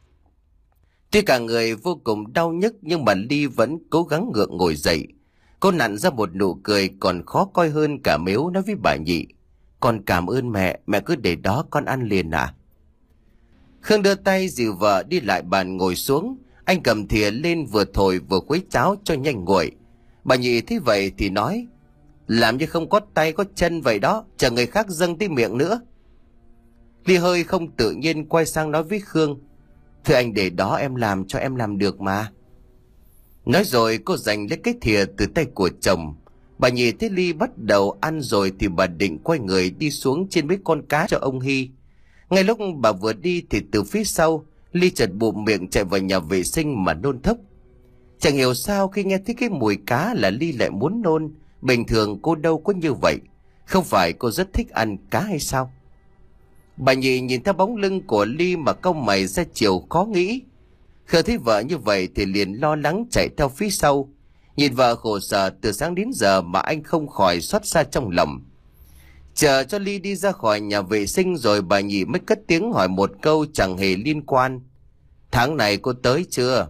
Tuy cả người vô cùng đau nhức nhưng mà Ly vẫn cố gắng gượng ngồi dậy. Cô nặn ra một nụ cười còn khó coi hơn cả mếu, nói với bà Nhị: "Con cảm ơn mẹ, mẹ cứ để đó con ăn liền à." Khương đưa tay dìu vợ đi lại bàn ngồi xuống. Anh cầm thìa lên vừa thổi vừa khuấy cháo cho nhanh nguội. Bà Nhị thấy vậy thì nói: "Làm như không có tay có chân vậy đó, chờ người khác dâng tới miệng nữa." Ly hơi không tự nhiên quay sang nói với Khương: "Thưa anh để đó em làm cho, em làm được mà." Nói rồi cô giành lấy cái thìa từ tay của chồng. Bà Nhị thấy Ly bắt đầu ăn rồi thì bà định quay người đi xuống trên mấy con cá cho ông Hy. Ngay lúc bà vừa đi thì từ phía sau, Ly chợt bụm miệng chạy vào nhà vệ sinh mà nôn thốc. Chẳng hiểu sao khi nghe thấy cái mùi cá là Ly lại muốn nôn. Bình thường cô đâu có như vậy. Không phải cô rất thích ăn cá hay sao? Bà Nhị nhìn theo bóng lưng của Ly mà cau mày ra chiều khó nghĩ. Khờ thấy vợ như vậy thì liền lo lắng chạy theo phía sau. Nhìn vợ khổ sở từ sáng đến giờ mà anh không khỏi xót xa trong lòng. Chờ cho Ly đi ra khỏi nhà vệ sinh rồi bà Nhị mới cất tiếng hỏi một câu chẳng hề liên quan: "Tháng này cô tới chưa?"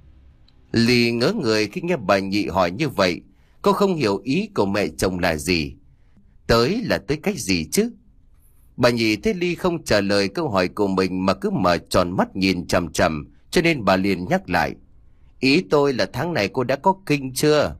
Ly ngớ người khi nghe bà Nhị hỏi như vậy. Cô không hiểu ý của mẹ chồng là gì. Tới là tới cách gì chứ? Bà Nhị thấy Ly không trả lời câu hỏi của mình mà cứ mở tròn mắt nhìn chằm chằm cho nên bà liền nhắc lại. Ý tôi là tháng này cô đã có kinh chưa?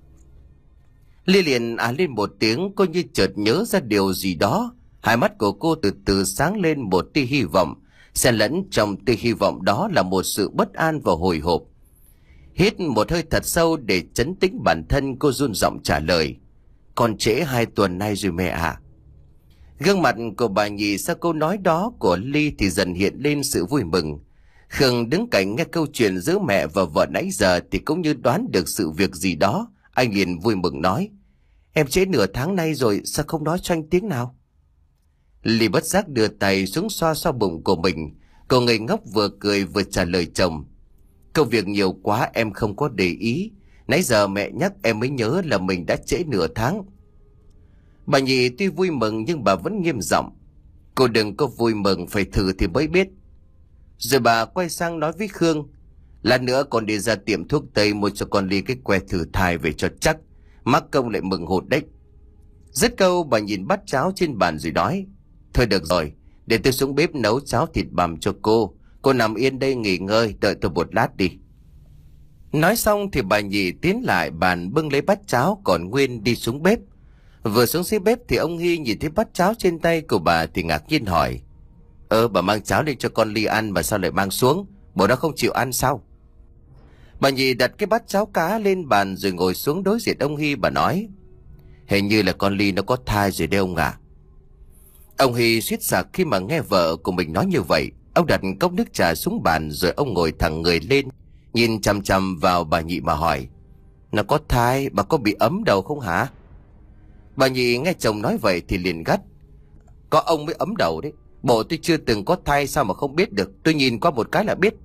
Ly liền à lên một tiếng, cô như chợt nhớ ra điều gì đó. Hai mắt của cô từ từ sáng lên một tia hy vọng, xen lẫn trong tia hy vọng đó là một sự bất an và hồi hộp. Hít một hơi thật sâu để trấn tĩnh bản thân, cô run giọng trả lời. Còn trễ hai tuần nay rồi mẹ ạ. Gương mặt của bà Nhị sau câu nói đó của Ly thì dần hiện lên sự vui mừng. Khương đứng cạnh nghe câu chuyện giữa mẹ và vợ nãy giờ thì cũng như đoán được sự việc gì đó. Anh liền vui mừng nói. Em trễ nửa tháng nay rồi, sao không nói cho anh tiếng nào? Ly bất giác đưa tay xuống xoa xoa bụng của mình. Cô ngây ngốc vừa cười vừa trả lời chồng. Công việc nhiều quá em không có để ý. Nãy giờ mẹ nhắc em mới nhớ là mình đã trễ nửa tháng. Bà Nhị tuy vui mừng nhưng bà vẫn nghiêm giọng. Cô đừng có vui mừng, phải thử thì mới biết. Rồi bà quay sang nói với Khương. Lát nữa con đi ra tiệm thuốc tây mua cho con Ly cái que thử thai về cho chắc. Mắc công lại mừng hụt đấy. Dứt câu bà nhìn bát cháo trên bàn rồi nói. Thôi được rồi, để tôi xuống bếp nấu cháo thịt bằm cho cô. Cô nằm yên đây nghỉ ngơi, đợi tôi một lát đi. Nói xong thì bà Nhị tiến lại bàn bưng lấy bát cháo còn nguyên đi xuống bếp. Vừa xuống dưới bếp thì ông Hy nhìn thấy bát cháo trên tay của bà thì ngạc nhiên hỏi. Ơ bà mang cháo lên cho con Ly ăn mà sao lại mang xuống? Bố nó không chịu ăn sao? Bà Nhị đặt cái bát cháo cá lên bàn rồi ngồi xuống đối diện ông Hy, bà nói. Hình như là con Ly nó có thai rồi đấy ông ạ. Ông Hy suýt sặc khi mà nghe vợ của mình nói như vậy. Ông đặt cốc nước trà xuống bàn rồi ông ngồi thẳng người lên, nhìn chằm chằm vào bà Nhị mà hỏi. Nó có thai, bà có bị ấm đầu không hả? Bà Nhị nghe chồng nói vậy thì liền gắt. Có ông mới ấm đầu đấy. Bộ tôi chưa từng có thai sao mà không biết được. Tôi nhìn qua một cái là biết.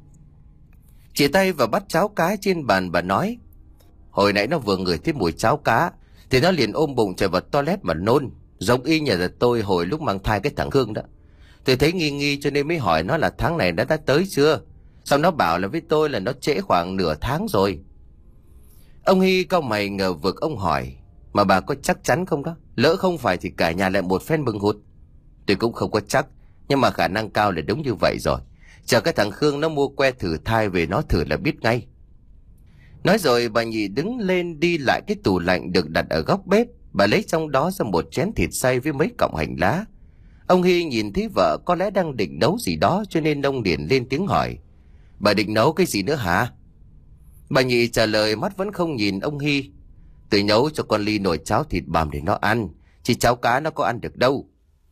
Chỉ tay vào bát cháo cá trên bàn bà nói. Hồi nãy nó vừa ngửi thấy mùi cháo cá thì nó liền ôm bụng chạy vào toilet mà nôn. Giống y nhà là tôi hồi lúc mang thai cái thằng Hương đó. Tôi thấy nghi nghi cho nên mới hỏi nó là tháng này đã đã tới chưa. Xong nó bảo là với tôi là nó trễ khoảng nửa tháng rồi. Ông Hy cau mày ngờ vực, ông hỏi. Mà bà có chắc chắn không đó? Lỡ không phải thì cả nhà lại một phen mừng hụt. Tôi cũng không có chắc, nhưng mà khả năng cao là đúng như vậy rồi. Chờ cái thằng Khương nó mua que thử thai về nó thử là biết ngay. Nói rồi bà Nhị đứng lên đi lại cái tủ lạnh được đặt ở góc bếp. Bà lấy trong đó ra một chén thịt xay với mấy cọng hành lá. Ông Hy nhìn thấy vợ có lẽ đang định nấu gì đó cho nên ông liền lên tiếng hỏi. Bà định nấu cái gì nữa hả? Bà Nhị trả lời mắt vẫn không nhìn ông Hy. Tôi nấu cho con Ly nồi cháo thịt bằm để nó ăn. Chỉ cháo cá nó có ăn được đâu.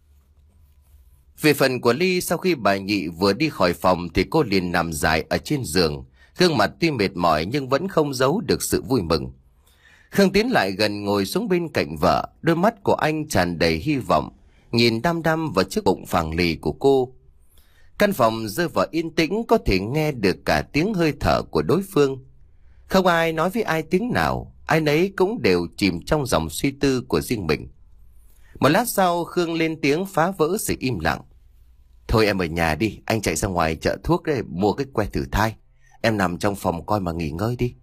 Về phần của Ly, sau khi bà Nhị vừa đi khỏi phòng thì cô liền nằm dài ở trên giường. Gương mặt tuy mệt mỏi nhưng vẫn không giấu được sự vui mừng. Khương tiến lại gần ngồi xuống bên cạnh vợ. Đôi mắt của anh tràn đầy hy vọng, nhìn đăm đăm vào chiếc bụng phẳng lì của cô. Căn phòng rơi vào yên tĩnh, có thể nghe được cả tiếng hơi thở của đối phương. Không ai nói với ai tiếng nào, ai nấy cũng đều chìm trong dòng suy tư của riêng mình. Một lát sau Khương lên tiếng phá vỡ sự im lặng. Thôi em ở nhà đi, anh chạy ra ngoài chợ thuốc để mua cái que thử thai. Em nằm trong phòng coi mà nghỉ ngơi đi.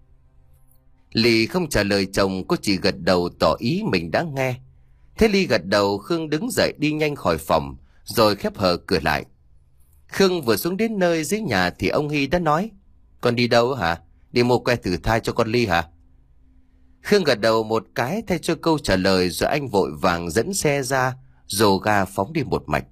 Ly không trả lời chồng, cô chỉ gật đầu tỏ ý mình đã nghe. Thế Ly gật đầu, Khương đứng dậy đi nhanh khỏi phòng, rồi khép hờ cửa lại. Khương vừa xuống đến nơi dưới nhà thì ông Hy đã nói. Con đi đâu hả? Đi mua que thử thai cho con Ly hả? Khương gật đầu một cái thay cho câu trả lời, rồi anh vội vàng dẫn xe ra, dồ ga phóng đi một mạch.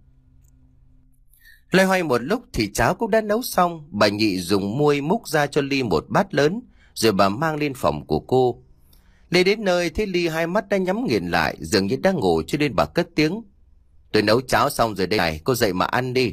Loay hoay một lúc thì cháo cũng đã nấu xong. Bà Nhị dùng muôi múc ra cho Ly một bát lớn, rồi bà mang lên phòng của cô. Lên đến nơi thấy Ly hai mắt đã nhắm nghiền lại, dường như đang ngủ, cho nên bà cất tiếng. Tôi nấu cháo xong rồi đây này, cô dậy mà ăn đi.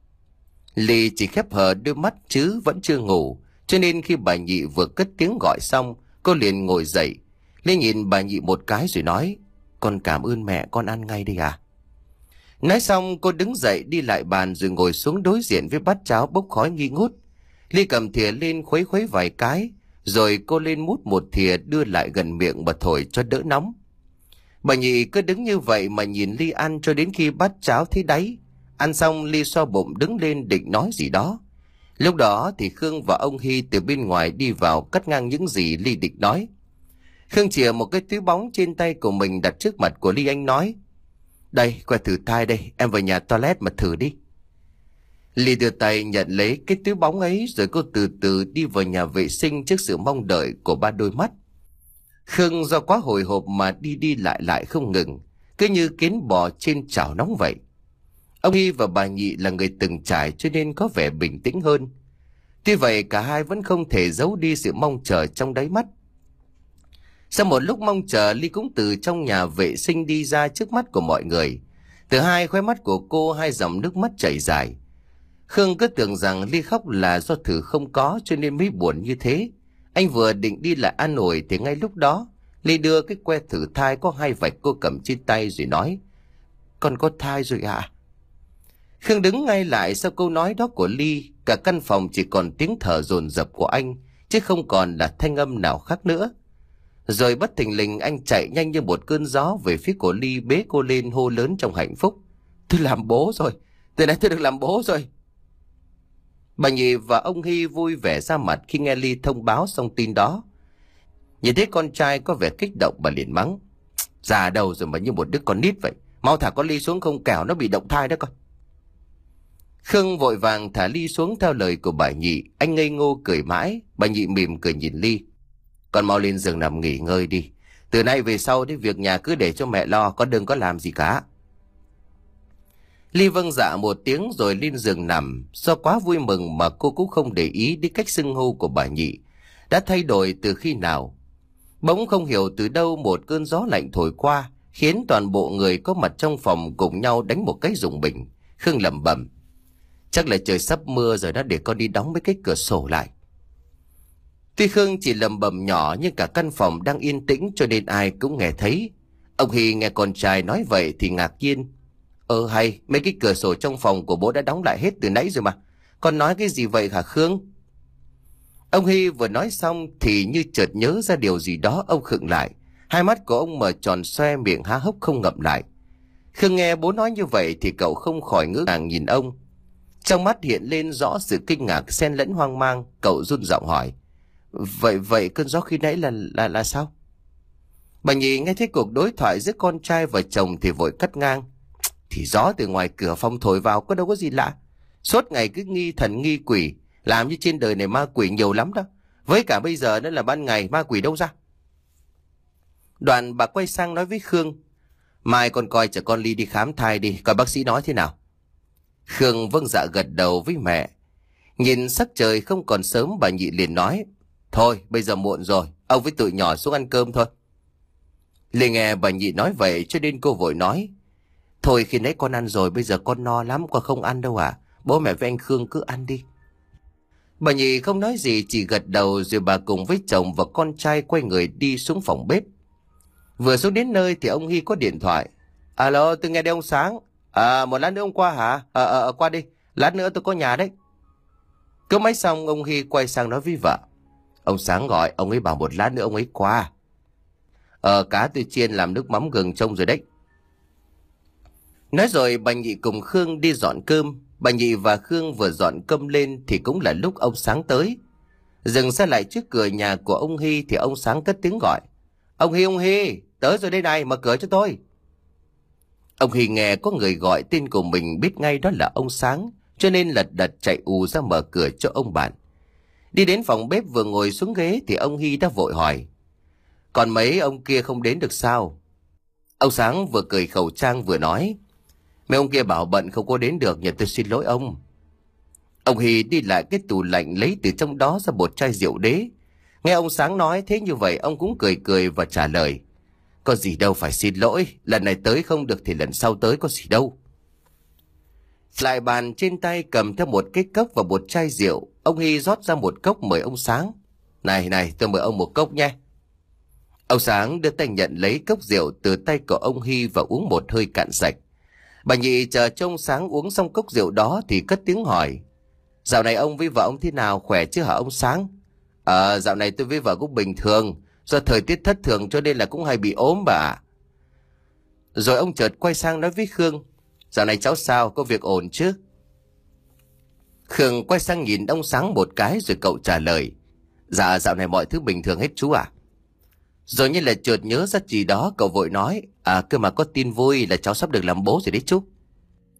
Ly chỉ khép hờ đôi mắt chứ vẫn chưa ngủ, cho nên khi bà Nhị vừa cất tiếng gọi xong, cô liền ngồi dậy. Ly nhìn bà Nhị một cái rồi nói. Con cảm ơn mẹ, con ăn ngay đi à? Nói xong cô đứng dậy đi lại bàn rồi ngồi xuống đối diện với bát cháo bốc khói nghi ngút. Ly cầm thìa lên khuấy khuấy vài cái, rồi cô lên mút một thìa đưa lại gần miệng mà thổi cho đỡ nóng. Bà Nhị cứ đứng như vậy mà nhìn Ly ăn cho đến khi bát cháo thấy đáy. Ăn xong Ly xoa bụng đứng lên định nói gì đó. Lúc đó thì Khương và ông Hy từ bên ngoài đi vào cắt ngang những gì Ly định nói. Khương chìa một cái túi bóng trên tay của mình đặt trước mặt của Ly, anh nói. Đây, que thử thai đây, em vào nhà toilet mà thử đi. Ly đưa tay nhận lấy cái túi bóng ấy, rồi cô từ từ đi vào nhà vệ sinh trước sự mong đợi của ba đôi mắt. Khương do quá hồi hộp mà đi đi lại lại không ngừng, cứ như kiến bò trên chảo nóng vậy. Ông Hy và bà Nhị là người từng trải cho nên có vẻ bình tĩnh hơn. Tuy vậy cả hai vẫn không thể giấu đi sự mong chờ trong đáy mắt. Sau một lúc mong chờ, Ly cũng từ trong nhà vệ sinh đi ra trước mắt của mọi người. Từ hai khóe mắt của cô hai dòng nước mắt chảy dài. Khương cứ tưởng rằng Ly khóc là do thử không có cho nên mới buồn như thế. Anh vừa định đi lại an ủi thì ngay lúc đó Ly đưa cái que thử thai có hai vạch cô cầm trên tay rồi nói: "Con có thai rồi ạ." À? Khương đứng ngay lại sau câu nói đó của Ly. Cả căn phòng chỉ còn tiếng thở dồn dập của anh, chứ không còn là thanh âm nào khác nữa. Rồi bất thình lình anh chạy nhanh như một cơn gió về phía của Ly, bế cô lên hô lớn trong hạnh phúc: "Tôi làm bố rồi, từ nay tôi được làm bố rồi." Bà Nhị và ông Hy vui vẻ ra mặt khi nghe Ly thông báo xong tin đó. Nhìn thấy con trai có vẻ kích động, bà liền mắng: "Già đầu rồi mà như một đứa con nít vậy, mau thả con Ly xuống không kẻo nó bị động thai đó con." Khương vội vàng thả Ly xuống theo lời của bà Nhị. Anh ngây ngô cười mãi. Bà Nhị mỉm cười nhìn Ly: "Con mau lên giường nằm nghỉ ngơi đi. Từ nay về sau thì việc nhà cứ để cho mẹ lo, con đừng có làm gì cả." Ly vâng dạ một tiếng rồi lên giường nằm. Do quá vui mừng mà cô cũng không để ý đến cách xưng hô của bà Nhị đã thay đổi từ khi nào. Bỗng không hiểu từ đâu một cơn gió lạnh thổi qua, khiến toàn bộ người có mặt trong phòng cùng nhau đánh một cái rùng mình. Khương lẩm bẩm: "Chắc là trời sắp mưa rồi đó, để con đi đóng mấy cái cửa sổ lại." Tuy Khương chỉ lẩm bẩm nhỏ nhưng cả căn phòng đang yên tĩnh cho nên ai cũng nghe thấy. Ông Hy nghe con trai nói vậy thì ngạc nhiên: "Ờ hay, mấy cái cửa sổ trong phòng của bố đã đóng lại hết từ nãy rồi mà. Con nói cái gì vậy hả Khương?" Ông Hy vừa nói xong thì như chợt nhớ ra điều gì đó, ông khựng lại. Hai mắt của ông mở tròn xoe, miệng há hốc không ngậm lại. Khương nghe bố nói như vậy thì cậu không khỏi ngỡ ngàng nhìn ông. Trong mắt hiện lên rõ sự kinh ngạc xen lẫn hoang mang. Cậu run giọng hỏi: Vậy vậy cơn gió khi nãy là là là sao?" Bà Nhị nghe thấy cuộc đối thoại giữa con trai và chồng thì vội cắt ngang: "Thì gió từ ngoài cửa phòng thổi vào, có đâu có gì lạ. Suốt ngày cứ nghi thần nghi quỷ, làm như trên đời này ma quỷ nhiều lắm đó. Với cả bây giờ nữa là ban ngày, ma quỷ đâu ra." Đoạn bà quay sang nói với Khương: "Mai con coi chở con Ly đi khám thai đi, coi bác sĩ nói thế nào." Khương vâng dạ gật đầu với mẹ. Nhìn sắc trời không còn sớm, bà Nhị liền nói: "Thôi bây giờ muộn rồi, ông với tụi nhỏ xuống ăn cơm thôi." Lê nghe bà Nhị nói vậy cho nên cô vội nói: "Thôi khi nãy con ăn rồi, bây giờ con no lắm, con không ăn đâu à. Bố mẹ với anh Khương cứ ăn đi." Bà Nhị không nói gì, chỉ gật đầu rồi bà cùng với chồng và con trai quay người đi xuống phòng bếp. Vừa xuống đến nơi thì ông Hy có điện thoại: "Alo, tôi nghe đây ông Sáng. À, một lát nữa ông qua hả? Ờ, ờ, qua đi, lát nữa tôi có nhà đấy." Cúp máy xong, ông Hy quay sang nói với vợ: "Ông Sáng gọi, ông ấy bảo một lát nữa ông ấy qua. Ờ, cá tôi chiên làm nước mắm gừng trông rồi đấy." Nói rồi bà Nhị cùng Khương đi dọn cơm. Bà Nhị và Khương vừa dọn cơm lên thì cũng là lúc ông Sáng tới. Dừng xe lại trước cửa nhà của ông Hy thì ông Sáng cất tiếng gọi: "Ông Hy, ông Hy, tới rồi đây này, mở cửa cho tôi." Ông Hy nghe có người gọi tên của mình biết ngay đó là ông Sáng, cho nên lật đật chạy ù ra mở cửa cho ông bạn. Đi đến phòng bếp vừa ngồi xuống ghế thì ông Hy đã vội hỏi: "Còn mấy ông kia không đến được sao?" Ông Sáng vừa cười khẩu trang vừa nói: "Mấy ông kia bảo bận không có đến được, nhờ tôi xin lỗi ông." Ông Hy đi lại cái tủ lạnh lấy từ trong đó ra một chai rượu đế. Nghe ông Sáng nói thế như vậy, ông cũng cười cười và trả lời: "Có gì đâu phải xin lỗi, lần này tới không được thì lần sau tới, có gì đâu." Lại bàn trên tay cầm theo một cái cốc và một chai rượu. Ông Hy rót ra một cốc mời ông Sáng: Này này, tôi mời ông một cốc nhé." Ông Sáng đưa tay nhận lấy cốc rượu từ tay của ông Hy và uống một hơi cạn sạch. Bà Nhị chờ trông Sáng uống xong cốc rượu đó thì cất tiếng hỏi: "Dạo này ông với vợ ông thế nào, khỏe chứ hả ông Sáng?" "Ờ, dạo này tôi với vợ cũng bình thường, do thời tiết thất thường cho nên là cũng hay bị ốm bà ạ." Rồi ông chợt quay sang nói với Khương: "Dạo này cháu sao, có việc ổn chứ?" Khương quay sang nhìn ông Sáng một cái rồi cậu trả lời: "Dạ, dạo này mọi thứ bình thường hết chú ạ." Rồi như là chợt nhớ ra gì đó, cậu vội nói: "À, cơ mà có tin vui là cháu sắp được làm bố rồi đấy chú."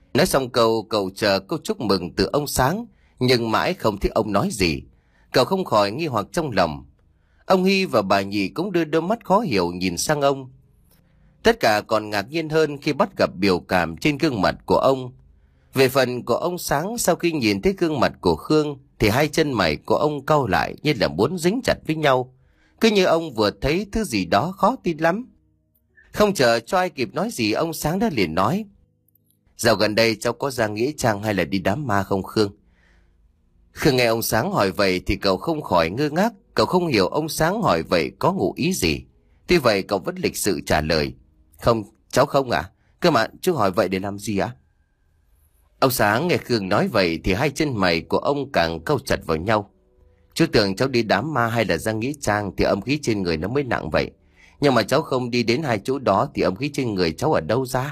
Nói xong câu, cậu chờ câu chúc mừng từ ông Sáng, nhưng mãi không thấy ông nói gì. Cậu không khỏi nghi hoặc trong lòng. Ông Hy và bà Nhị cũng đưa đôi mắt khó hiểu nhìn sang ông. Tất cả còn ngạc nhiên hơn khi bắt gặp biểu cảm trên gương mặt của ông. Về phần của ông Sáng, sau khi nhìn thấy gương mặt của Khương thì hai chân mày của ông cau lại như là muốn dính chặt với nhau, cứ như ông vừa thấy thứ gì đó khó tin lắm. Không chờ cho ai kịp nói gì, ông Sáng đã liền nói: "Dạo gần đây cháu có ra nghĩa trang hay là đi đám ma không Khương?" Khương nghe ông Sáng hỏi vậy thì cậu không khỏi ngơ ngác. Cậu không hiểu ông Sáng hỏi vậy có ngụ ý gì. Tuy vậy cậu vẫn lịch sự trả lời: "Không, cháu không ạ. À? Cơ mà chú hỏi vậy để làm gì ạ?" À? Ông Sáng nghe Khương nói vậy thì hai chân mày của ông càng cau chặt vào nhau. "Chú tưởng cháu đi đám ma hay là ra nghĩa trang thì âm khí trên người nó mới nặng vậy. Nhưng mà cháu không đi đến hai chỗ đó thì âm khí trên người cháu ở đâu ra?"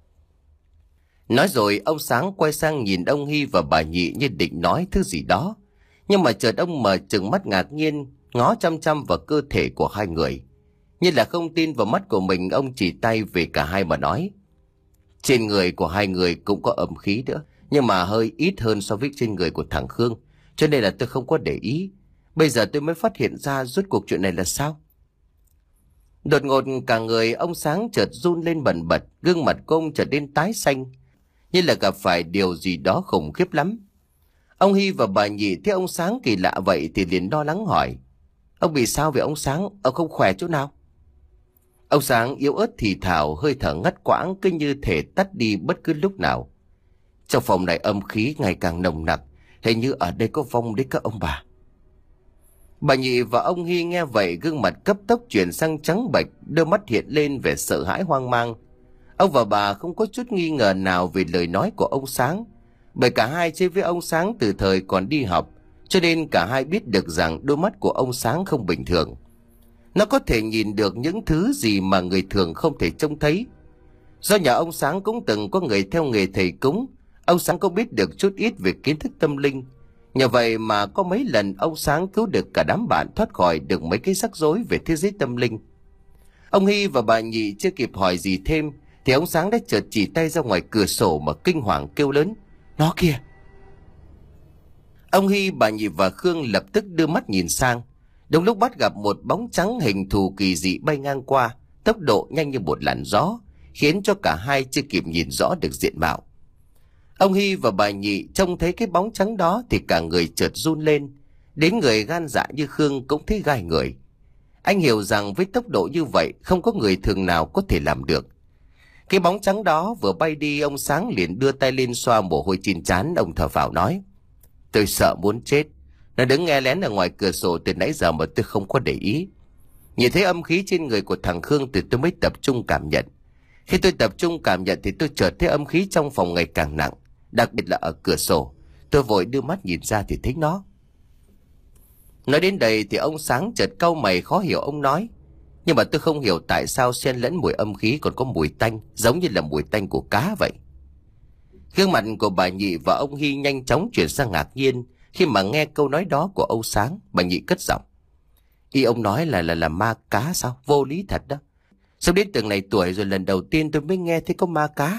Nói rồi ông Sáng quay sang nhìn ông Hy và bà Nhị như định nói thứ gì đó. Nhưng mà chợt ông mở trừng mắt ngạc nhiên, ngó chăm chăm vào cơ thể của hai người. Như là không tin vào mắt của mình, ông chỉ tay về cả hai mà nói: "Trên người của hai người cũng có âm khí nữa, nhưng mà hơi ít hơn so với trên người của thằng Khương. Cho nên là tôi không có để ý. Bây giờ tôi mới phát hiện ra rốt cuộc chuyện này là sao." Đột ngột cả người ông Sáng chợt run lên bần bật, gương mặt của ông trở nên tái xanh, như là gặp phải điều gì đó khủng khiếp lắm. Ông Hy và bà Nhị thấy ông Sáng kỳ lạ vậy thì liền lo lắng hỏi: "Ông bị sao vậy ông Sáng? Ông không khỏe chỗ nào?" Ông Sáng yếu ớt thì thào, hơi thở ngắt quãng, cứ như thể tắt đi bất cứ lúc nào. "Trong phòng này âm khí ngày càng nồng nặc, hình như ở đây có vong đấy các ông bà." Bà Nhị và ông Hy nghe vậy, gương mặt cấp tốc chuyển sang trắng bệch, đôi mắt hiện lên vẻ sợ hãi hoang mang. Ông và bà không có chút nghi ngờ nào về lời nói của ông Sáng, bởi cả hai chơi với ông Sáng từ thời còn đi học, cho nên cả hai biết được rằng đôi mắt của ông Sáng không bình thường. Nó có thể nhìn được những thứ gì mà người thường không thể trông thấy. Do nhà ông Sáng cũng từng có người theo nghề thầy cúng, ông Sáng có biết được chút ít về kiến thức tâm linh. Nhờ vậy mà có mấy lần ông Sáng cứu được cả đám bạn thoát khỏi được mấy cái rắc rối về thế giới tâm linh. Ông Hy và bà Nhị chưa kịp hỏi gì thêm thì ông Sáng đã chợt chỉ tay ra ngoài cửa sổ mà kinh hoàng kêu lớn: "Nó kìa!" Ông Hy, bà Nhị và Khương lập tức đưa mắt nhìn sang. Đúng lúc bắt gặp một bóng trắng hình thù kỳ dị bay ngang qua, tốc độ nhanh như một làn gió, khiến cho cả hai chưa kịp nhìn rõ được diện mạo. Ông Hy và bà Nhị trông thấy cái bóng trắng đó thì cả người chợt run lên, đến người gan dạ như Khương cũng thấy gai người. Anh hiểu rằng với tốc độ như vậy không có người thường nào có thể làm được. Cái bóng trắng đó vừa bay đi, ông Sáng liền đưa tay lên xoa mồ hôi trên trán. Ông thở phào nói: "Tôi sợ muốn chết. Nó đứng nghe lén ở ngoài cửa sổ từ nãy giờ mà tôi không có để ý. Nhìn thấy âm khí trên người của thằng Khương thì tôi mới tập trung cảm nhận. Khi tôi tập trung cảm nhận thì tôi chợt thấy âm khí trong phòng ngày càng nặng, đặc biệt là ở cửa sổ. Tôi vội đưa mắt nhìn ra thì thấy nó." Nói đến đây thì ông Sáng chợt cau mày khó hiểu. Ông nói: "Nhưng mà tôi không hiểu tại sao xen lẫn mùi âm khí còn có mùi tanh, giống như là mùi tanh của cá vậy." Gương mặt của bà Nhị và ông Hy nhanh chóng chuyển sang ngạc nhiên khi mà nghe câu nói đó của ông Sáng. Bà Nhị cất giọng: "Ý ông nói là là là ma cá sao? Vô lý thật đó. Sao đến từng này tuổi rồi lần đầu tiên tôi mới nghe thấy có ma cá."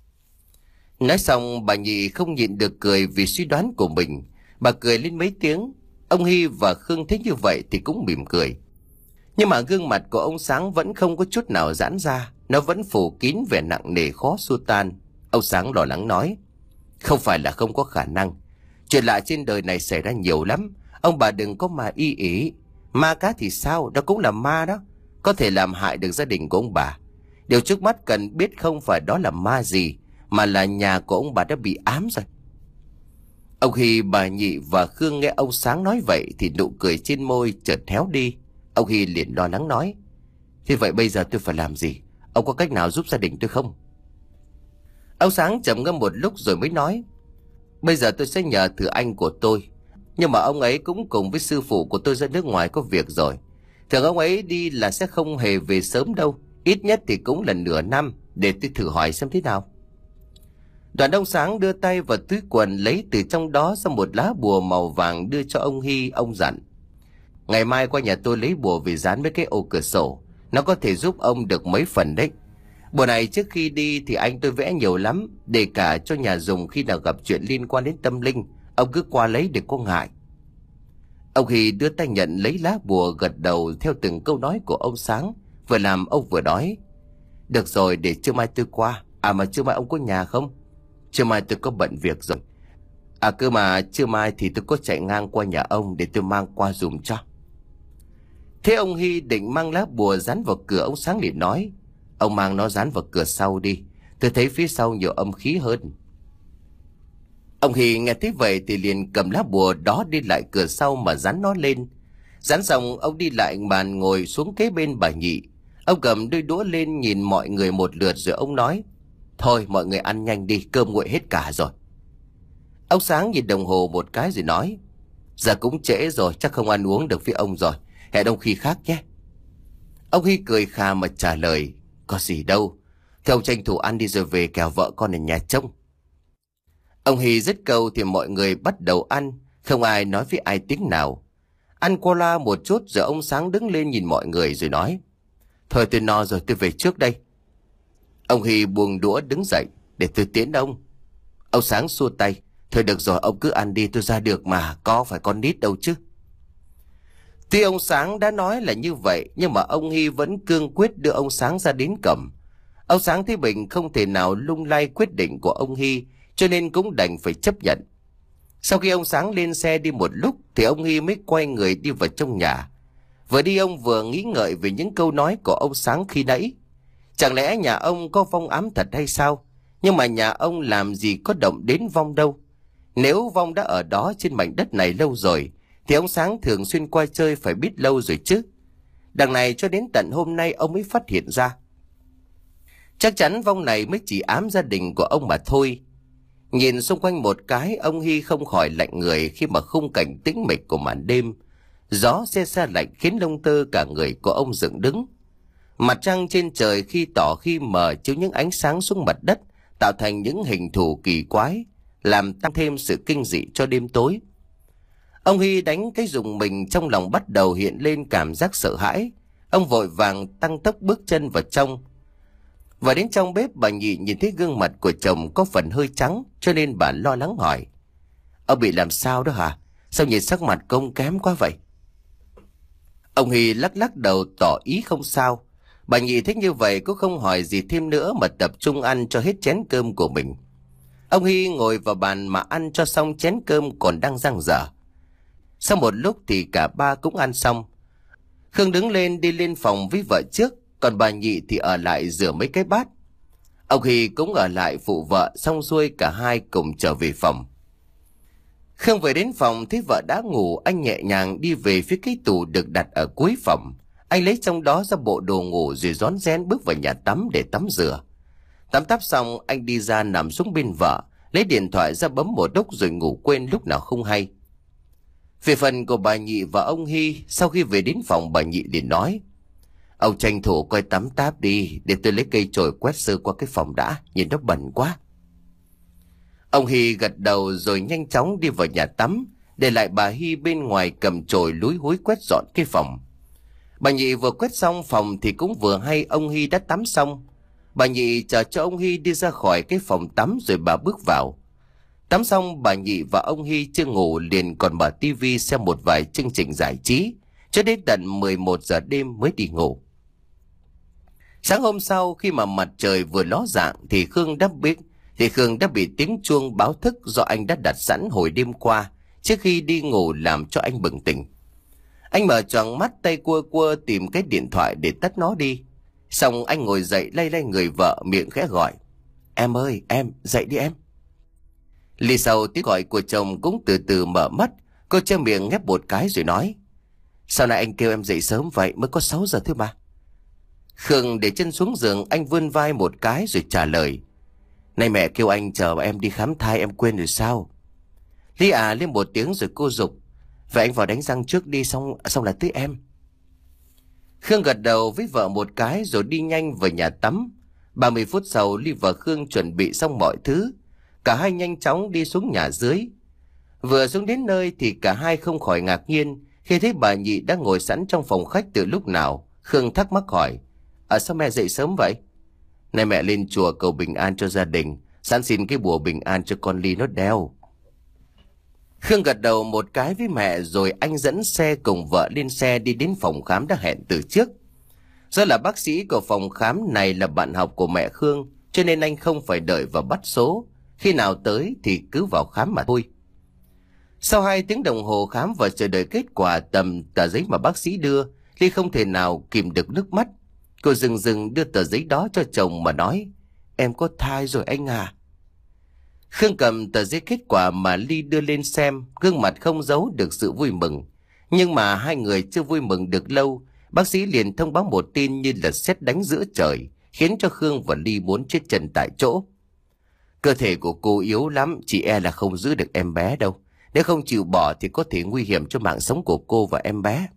Nói xong bà Nhị không nhịn được cười vì suy đoán của mình. Bà cười lên mấy tiếng. Ông Hy và Khương thấy như vậy thì cũng mỉm cười. Nhưng mà gương mặt của ông Sáng vẫn không có chút nào giãn ra, nó vẫn phủ kín vẻ nặng nề khó xua tan. Ông Sáng lo lắng nói: "Không phải là không có khả năng. Chuyện lạ trên đời này xảy ra nhiều lắm. Ông bà đừng có mà y ỉ. Ma cá thì sao, đó cũng là ma đó, có thể làm hại được gia đình của ông bà. Điều trước mắt cần biết không phải đó là ma gì, mà là nhà của ông bà đã bị ám rồi." Ông Hy, bà Nhị và Khương nghe ông Sáng nói vậy thì nụ cười trên môi chợt héo đi. Ông Hy liền lo lắng nói: "Thế vậy bây giờ tôi phải làm gì? Ông có cách nào giúp gia đình tôi không?" Ông Sáng trầm ngâm một lúc rồi mới nói: "Bây giờ tôi sẽ nhờ thử anh của tôi. Nhưng mà ông ấy cũng cùng với sư phụ của tôi ra nước ngoài có việc rồi. Thường ông ấy đi là sẽ không hề về sớm đâu. Ít nhất thì cũng là nửa năm, để tôi thử hỏi xem thế nào." Đoàn ông Sáng đưa tay vào túi quần, lấy từ trong đó ra một lá bùa màu vàng đưa cho ông Hy. Ông dặn: "Ngày mai qua nhà tôi lấy bùa về dán với cái ô cửa sổ. Nó có thể giúp ông được mấy phần đấy. Bộ này trước khi đi thì anh tôi vẽ nhiều lắm, để cả cho nhà dùng khi nào gặp chuyện liên quan đến tâm linh, ông cứ qua lấy để có ngại. Ông Hy đưa tay nhận lấy lá bùa, gật đầu theo từng câu nói của ông Sáng, vừa làm ông vừa nói: Được rồi, để trưa mai tôi qua. À mà trưa mai ông có nhà không? Trưa mai tôi có bận việc rồi. À cơ mà trưa mai thì tôi có chạy ngang qua nhà ông để tôi mang qua dùm cho. Thế ông Hy định mang lá bùa dán vào cửa, ông Sáng liền nói: Ông mang nó dán vào cửa sau đi, tôi thấy phía sau nhiều âm khí hơn. Ông Hy nghe thấy vậy thì liền cầm lá bùa đó đi lại cửa sau mà dán nó lên. Dán xong, ông đi lại bàn ngồi xuống kế bên bà Nhị. Ông cầm đôi đũa lên nhìn mọi người một lượt rồi ông nói: Thôi mọi người ăn nhanh đi, cơm nguội hết cả rồi. Ông Sáng nhìn đồng hồ một cái rồi nói: Giờ cũng trễ rồi, chắc không ăn uống được với ông rồi, hẹn ông khi khác nhé. Ông Hy cười khà mà trả lời: Có gì đâu, theo ông tranh thủ ăn đi rồi về, kẻo vợ con ở nhà trông. Ông Hy dứt câu thì mọi người bắt đầu ăn, không ai nói với ai tiếng nào. Ăn qua loa một chút rồi ông Sáng đứng lên nhìn mọi người rồi nói: Thôi tôi no rồi, tôi về trước đây. Ông Hy buông đũa đứng dậy: Để tôi tiễn ông. Ông Sáng xua tay: Thôi được rồi, ông cứ ăn đi, tôi ra được mà, có phải con nít đâu chứ. Tuy ông Sáng đã nói là như vậy, nhưng mà ông Hy vẫn cương quyết đưa ông Sáng ra đến cổng. Ông Sáng thấy mình không thể nào lung lay quyết định của ông Hy, cho nên cũng đành phải chấp nhận. Sau khi ông Sáng lên xe đi một lúc thì ông Hy mới quay người đi vào trong nhà. Vừa đi ông vừa nghĩ ngợi về những câu nói của ông Sáng khi nãy. Chẳng lẽ nhà ông có vong ám thật hay sao? Nhưng mà nhà ông làm gì có động đến vong đâu. Nếu vong đã ở đó trên mảnh đất này lâu rồi thì ông Sáng thường xuyên qua chơi phải biết lâu rồi chứ. Đằng này cho đến tận hôm nay ông mới phát hiện ra. Chắc chắn vong này mới chỉ ám gia đình của ông mà thôi. Nhìn xung quanh một cái, ông Hy không khỏi lạnh người khi mà khung cảnh tĩnh mịch của màn đêm. Gió se se lạnh khiến lông tơ cả người của ông dựng đứng. Mặt trăng trên trời khi tỏ khi mờ chiếu những ánh sáng xuống mặt đất, tạo thành những hình thù kỳ quái, làm tăng thêm sự kinh dị cho đêm tối. Ông Hy đánh cái rùng mình, trong lòng bắt đầu hiện lên cảm giác sợ hãi. Ông vội vàng tăng tốc bước chân vào trong. Và đến trong bếp, bà Nhị nhìn thấy gương mặt của chồng có phần hơi trắng, cho nên bà lo lắng hỏi: Ông bị làm sao đó hả? Sao nhìn sắc mặt công kém quá vậy? Ông Hy lắc lắc đầu tỏ ý không sao. Bà Nhị thích như vậy cũng không hỏi gì thêm nữa mà tập trung ăn cho hết chén cơm của mình. Ông Hy ngồi vào bàn mà ăn cho xong chén cơm còn đang dang dở. Sau một lúc thì cả ba cũng ăn xong. Khương đứng lên đi lên phòng với vợ trước, còn bà Nhị thì ở lại rửa mấy cái bát. Ông Hy cũng ở lại phụ vợ, xong xuôi cả hai cùng trở về phòng. Khương về đến phòng thấy vợ đã ngủ, anh nhẹ nhàng đi về phía cái tủ được đặt ở cuối phòng. Anh lấy trong đó ra bộ đồ ngủ rồi rón rén bước vào nhà tắm để tắm rửa. Tắm táp xong, anh đi ra nằm xuống bên vợ, lấy điện thoại ra bấm một lúc rồi ngủ quên lúc nào không hay. Về phần của bà Nhị và ông Hy, sau khi về đến phòng, bà Nhị liền nói: Ông tranh thủ coi tắm táp đi, để tôi lấy cây chổi quét sơ qua cái phòng đã, nhìn nó bẩn quá. Ông Hy gật đầu rồi nhanh chóng đi vào nhà tắm, để lại bà Hy bên ngoài cầm chổi lúi húi quét dọn cái phòng. Bà Nhị vừa quét xong phòng thì cũng vừa hay ông Hy đã tắm xong. Bà Nhị chờ cho ông Hy đi ra khỏi cái phòng tắm rồi bà bước vào. Tắm xong, bà Nhị và ông Hy chưa ngủ liền còn mở tivi xem một vài chương trình giải trí, cho đến tận mười một giờ đêm mới đi ngủ. Sáng hôm sau, khi mà mặt trời vừa ló dạng thì Khương đã biết thì Khương đã bị tiếng chuông báo thức do anh đã đặt sẵn hồi đêm qua trước khi đi ngủ làm cho anh bừng tỉnh. Anh mở choàng mắt, tay cua cua tìm cái điện thoại để tắt nó đi. Xong anh ngồi dậy lay lay người vợ, miệng khẽ gọi: Em ơi, em, dậy đi em. Lì sau tiếng gọi của chồng cũng từ từ mở mắt, cô che miệng ngép một cái rồi nói: Sao nay anh kêu em dậy sớm vậy, mới có sáu giờ thôi mà. Khương để chân xuống giường, anh vươn vai một cái rồi trả lời: Này mẹ kêu anh chờ em đi khám thai, em quên rồi sao? Ly à lên một tiếng rồi cô giục: Vậy anh vào đánh răng trước đi, xong xong là tới em. Khương gật đầu với vợ một cái rồi đi nhanh vào nhà tắm. ba mươi phút sau, Ly và Khương chuẩn bị xong mọi thứ. Cả hai nhanh chóng đi xuống nhà dưới. Vừa xuống đến nơi thì cả hai không khỏi ngạc nhiên khi thấy bà Nhị đã ngồi sẵn trong phòng khách từ lúc nào. Khương thắc mắc hỏi: À sao mẹ dậy sớm vậy? Nay mẹ lên chùa cầu bình an cho gia đình, sẵn xin cái bùa bình an cho con Ly nó đeo. Khương gật đầu một cái với mẹ rồi anh dẫn xe cùng vợ lên xe đi đến phòng khám đã hẹn từ trước. Do là bác sĩ của phòng khám này là bạn học của mẹ Khương, cho nên anh không phải đợi và bắt số. Khi nào tới thì cứ vào khám mà thôi. Sau hai tiếng đồng hồ khám và chờ đợi kết quả tầm tờ giấy mà bác sĩ đưa, Ly không thể nào kìm được nước mắt. Cô dừng dừng đưa tờ giấy đó cho chồng mà nói: "Em có thai rồi anh à." Khương cầm tờ giấy kết quả mà Ly đưa lên xem, gương mặt không giấu được sự vui mừng. Nhưng mà hai người chưa vui mừng được lâu, bác sĩ liền thông báo một tin như là sét đánh giữa trời, khiến cho Khương và Ly muốn chết chân tại chỗ. "Cơ thể của cô yếu lắm, chị e là không giữ được em bé đâu. Nếu không chịu bỏ thì có thể nguy hiểm cho mạng sống của cô và em bé."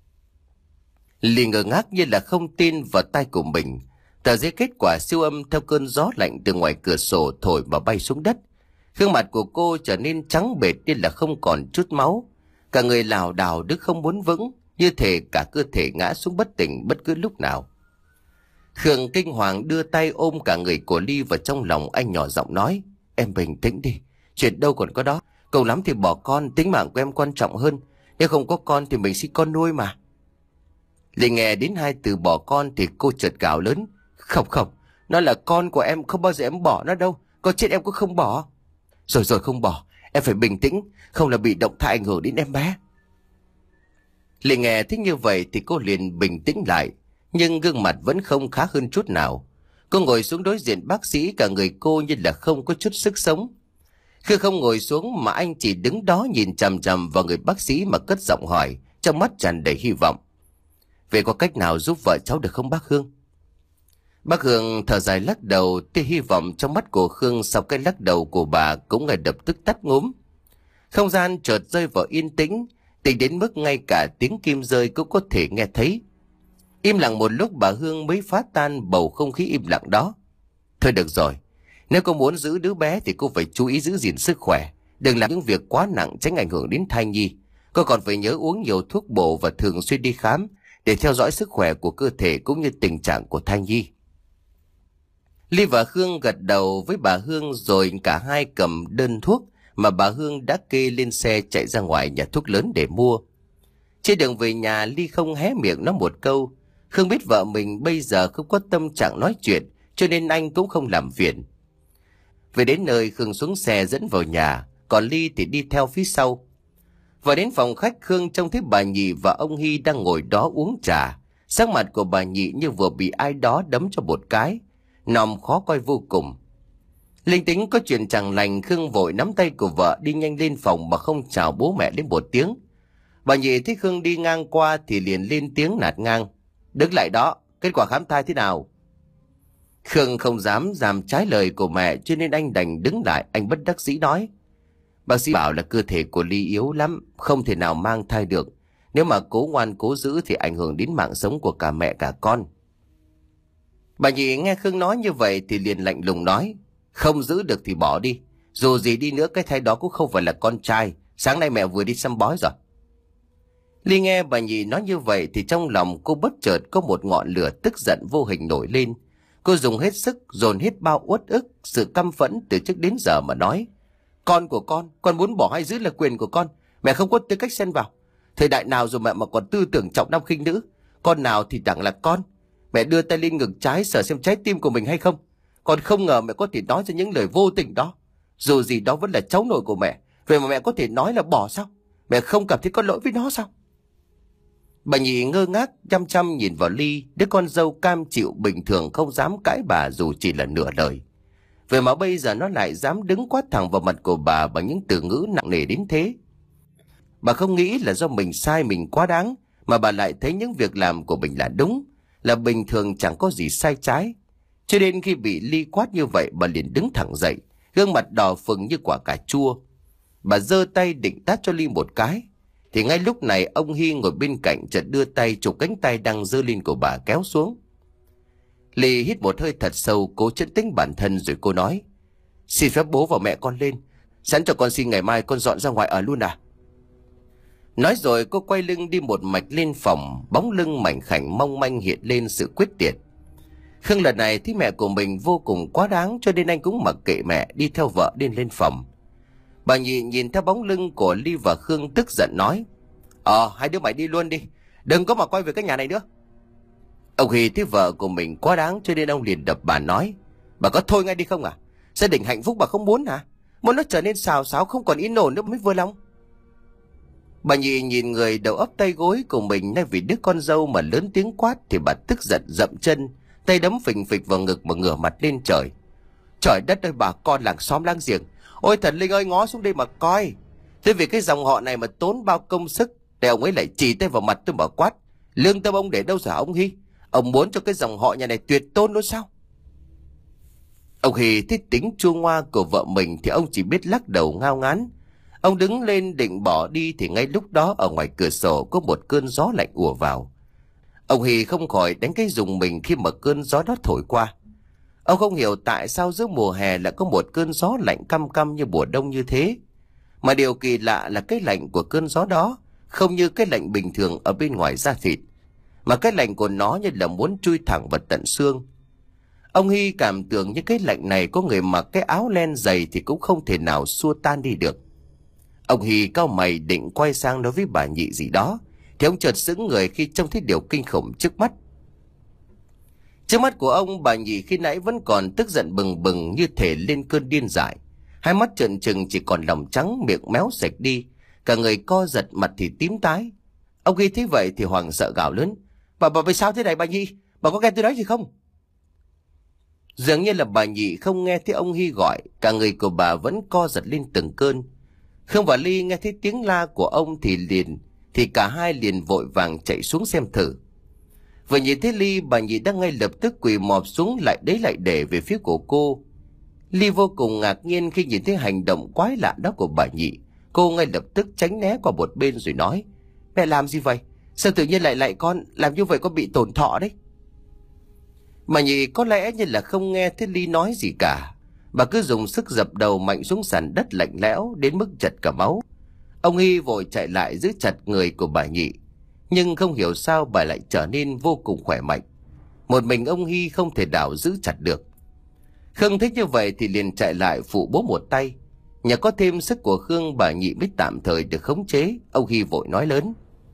Ly ngơ ngác như là không tin vào tai của mình. Tờ giấy kết quả siêu âm theo cơn gió lạnh từ ngoài cửa sổ thổi và bay xuống đất. Gương mặt của cô trở nên trắng bệch như là không còn chút máu. Cả người lảo đảo đứng không muốn vững, như thể cả cơ thể ngã xuống bất tỉnh bất cứ lúc nào. Khương kinh hoàng đưa tay ôm cả người của Ly vào trong lòng, anh nhỏ giọng nói: "Em bình tĩnh đi, chuyện đâu còn có đó. Cầu lắm thì bỏ con, tính mạng của em quan trọng hơn. Nếu không có con thì mình sinh con nuôi mà." Ly nghe đến hai từ bỏ con thì cô chợt gào lớn: "Không không, nó là con của em, không bao giờ em bỏ nó đâu. Có chết em cũng không bỏ." "Rồi rồi, không bỏ, em phải bình tĩnh, không là bị động thai ảnh hưởng đến em bé." Ly nghe thích như vậy thì cô liền bình tĩnh lại, nhưng gương mặt vẫn không khá hơn chút nào. Cô ngồi xuống đối diện bác sĩ, cả người cô như là không có chút sức sống. Khi không ngồi xuống mà anh chỉ đứng đó nhìn chằm chằm vào người bác sĩ mà cất giọng hỏi, trong mắt tràn đầy hy vọng: "Vậy có cách nào giúp vợ cháu được không bác Hương?" Bác Hương thở dài lắc đầu, tia hy vọng trong mắt của Khương sau cái lắc đầu của bà cũng ngay lập tức tắt ngúm. Không gian chợt rơi vào yên tĩnh, tĩnh đến mức ngay cả tiếng kim rơi cũng có thể nghe thấy. Im lặng một lúc bà Hương mới phá tan bầu không khí im lặng đó. "Thôi được rồi, nếu cô muốn giữ đứa bé thì cô phải chú ý giữ gìn sức khỏe, đừng làm những việc quá nặng tránh ảnh hưởng đến thai nhi. Cô còn phải nhớ uống nhiều thuốc bổ và thường xuyên đi khám để theo dõi sức khỏe của cơ thể cũng như tình trạng của thai nhi." Ly và Khương gật đầu với bà Hương rồi cả hai cầm đơn thuốc mà bà Hương đã kê lên xe chạy ra ngoài nhà thuốc lớn để mua. Trên đường về nhà, Ly không hé miệng nói một câu. Khương biết vợ mình bây giờ không có tâm trạng nói chuyện, cho nên anh cũng không làm phiền. Về đến nơi, Khương xuống xe dẫn vào nhà, còn Ly thì đi theo phía sau. Vào đến phòng khách, Khương trông thấy bà Nhị và ông Hy đang ngồi đó uống trà. Sắc mặt của bà Nhị như vừa bị ai đó đấm cho một cái, nòm khó coi vô cùng. Linh tính có chuyện chẳng lành, Khương vội nắm tay của vợ đi nhanh lên phòng mà không chào bố mẹ đến một tiếng. Bà Nhị thấy Khương đi ngang qua thì liền lên tiếng nạt ngang: "Đứng lại đó, kết quả khám thai thế nào?" Khương không dám làm trái lời của mẹ, cho nên anh đành đứng lại. Anh bất đắc dĩ nói: "Bác sĩ bảo là cơ thể của Ly yếu lắm, không thể nào mang thai được. Nếu mà cố ngoan cố giữ thì ảnh hưởng đến mạng sống của cả mẹ cả con." Bà Nhị nghe Khương nói như vậy thì liền lạnh lùng nói: "Không giữ được thì bỏ đi. Dù gì đi nữa cái thai đó cũng không phải là con trai. Sáng nay mẹ vừa đi xăm bói rồi." Ly nghe bà Nhị nói như vậy thì trong lòng cô bất chợt có một ngọn lửa tức giận vô hình nổi lên. Cô dùng hết sức dồn hết bao uất ức, sự căm phẫn từ trước đến giờ mà nói: "Con của con, con muốn bỏ hay giữ là quyền của con. Mẹ không có tư cách xen vào. Thời đại nào rồi mẹ mà còn tư tưởng trọng nam khinh nữ. Con nào thì chẳng là con. Mẹ đưa tay lên ngực trái sờ xem trái tim của mình hay không. Con không ngờ mẹ có thể nói ra những lời vô tình đó. Dù gì đó vẫn là cháu nội của mẹ. Vậy mà mẹ có thể nói là bỏ sao? Mẹ không cảm thấy có lỗi với nó sao?" Bà Nhị ngơ ngác chăm chăm nhìn vào Ly, đứa con dâu cam chịu bình thường không dám cãi bà dù chỉ là nửa lời. Vậy mà bây giờ nó lại dám đứng quát thẳng vào mặt của bà bằng những từ ngữ nặng nề đến thế. Bà không nghĩ là do mình sai, mình quá đáng, mà bà lại thấy những việc làm của mình là đúng, là bình thường, chẳng có gì sai trái. Cho nên khi bị Ly quát như vậy, bà liền đứng thẳng dậy, gương mặt đỏ phừng như quả cà chua. Bà giơ tay định tát cho Ly một cái, thì ngay lúc này ông Hy ngồi bên cạnh chợt đưa tay chụp cánh tay đang giơ lên của bà kéo xuống. Ly hít một hơi thật sâu, cố trấn tĩnh bản thân rồi cô nói: "Xin phép bố và mẹ con lên. Sẵn cho con xin ngày mai con dọn ra ngoài ở luôn à?" Nói rồi cô quay lưng đi một mạch lên phòng, bóng lưng mảnh khảnh mong manh hiện lên sự quyết tuyệt. Khương lần này thấy mẹ của mình vô cùng quá đáng, cho nên anh cũng mặc kệ mẹ, đi theo vợ đi lên phòng. Bà Nhị nhìn theo bóng lưng của Ly và Khương tức giận nói: Ờ hai đứa mày đi luôn đi, đừng có mà quay về cái nhà này nữa. Ông Hy thấy vợ của mình quá đáng, cho nên ông liền đập bà nói: Bà có thôi ngay đi không à? Gia đình hạnh phúc bà không muốn hả? Muốn nó trở nên xào xáo không còn yên ổn nữa mới vừa lòng. Bà Nhị nhìn người đầu ấp tay gối của mình nay vì đứa con dâu mà lớn tiếng quát, thì bà tức giận dậm chân, tay đấm phình phịch vào ngực mà ngửa mặt lên trời: Trời đất ơi, bà con làng xóm láng giềng, ôi thần linh ơi, ngó xuống đây mà coi. Thế vì cái dòng họ này mà tốn bao công sức để ông ấy lại chỉ tay vào mặt tôi mà quát. Lương tâm ông để đâu rồi ông Hy? Ông muốn cho cái dòng họ nhà này tuyệt tôn đó sao? Ông Hy thấy tính chua ngoa của vợ mình thì ông chỉ biết lắc đầu ngao ngán. Ông đứng lên định bỏ đi thì ngay lúc đó ở ngoài cửa sổ có một cơn gió lạnh ùa vào. Ông Hy không khỏi đánh cái rùng mình khi mà cơn gió đó thổi qua. Ông không hiểu tại sao giữa mùa hè lại có một cơn gió lạnh căm căm như mùa đông như thế. Mà điều kỳ lạ là cái lạnh của cơn gió đó không như cái lạnh bình thường ở bên ngoài da thịt, mà cái lạnh của nó như là muốn chui thẳng vào tận xương. Ông Hy cảm tưởng như cái lạnh này có người mặc cái áo len dày thì cũng không thể nào xua tan đi được. Ông Hy cau mày định quay sang nói với bà Nhị gì đó, thì ông chợt sững người khi trông thấy điều kinh khủng trước mắt. Trước mắt của ông, bà Nhị khi nãy vẫn còn tức giận bừng bừng như thể lên cơn điên dại. Hai mắt trợn trừng chỉ còn lòng trắng, miệng méo sạch đi, cả người co giật, mặt thì tím tái. Ông Hy thấy vậy thì hoảng sợ gào lớn: Bà bà vì sao thế này bà Nhị? Bà có nghe tôi nói gì không? Dường như là bà Nhị không nghe thấy ông Hy gọi, cả người của bà vẫn co giật lên từng cơn. Khương và Ly nghe thấy tiếng la của ông thì liền thì cả hai liền vội vàng chạy xuống xem thử. Vừa nhìn thấy Ly, bà Nhị đã ngay lập tức quỳ mọp xuống lại đấy lại để về phía của cô. Ly vô cùng ngạc nhiên khi nhìn thấy hành động quái lạ đó của bà Nhị. Cô ngay lập tức tránh né qua một bên rồi nói: Mẹ làm gì vậy? Sao tự nhiên lại lại con? Làm như vậy con bị tổn thọ đấy. Bà Nhị có lẽ như là không nghe thấy Ly nói gì cả. Bà cứ dùng sức dập đầu mạnh xuống sàn đất lạnh lẽo đến mức chật cả máu. Ông Hy vội chạy lại giữ chặt người của bà Nhị, nhưng không hiểu sao bà lại trở nên vô cùng khỏe mạnh. Một mình ông Hy không thể nào giữ chặt được. Khương thấy như vậy thì liền chạy lại phụ bố một tay. Nhờ có thêm sức của Khương, bà Nhị mới tạm thời được khống chế. Ông Hy vội nói lớn: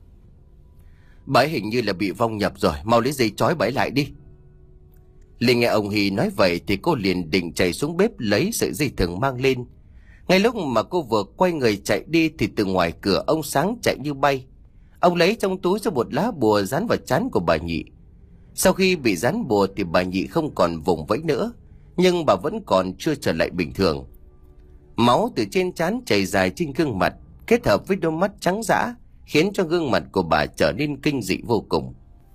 Bà ấy hình như là bị vong nhập rồi, mau lấy dây trói bà ấy lại đi. Linh nghe ông Hy nói vậy thì cô liền định chạy xuống bếp lấy sợi dây thừng mang lên. Ngay lúc mà cô vừa quay người chạy đi thì từ ngoài cửa ông Sáng chạy như bay. Ông lấy trong túi ra một lá bùa dán vào trán của bà Nhị. Sau khi bị dán bùa thì bà Nhị không còn vùng vẫy nữa, nhưng bà vẫn còn chưa trở lại bình thường. Máu từ trên trán chảy dài trên gương mặt, kết hợp với đôi mắt trắng dã, khiến cho gương mặt của bà trở nên kinh dị vô cùng.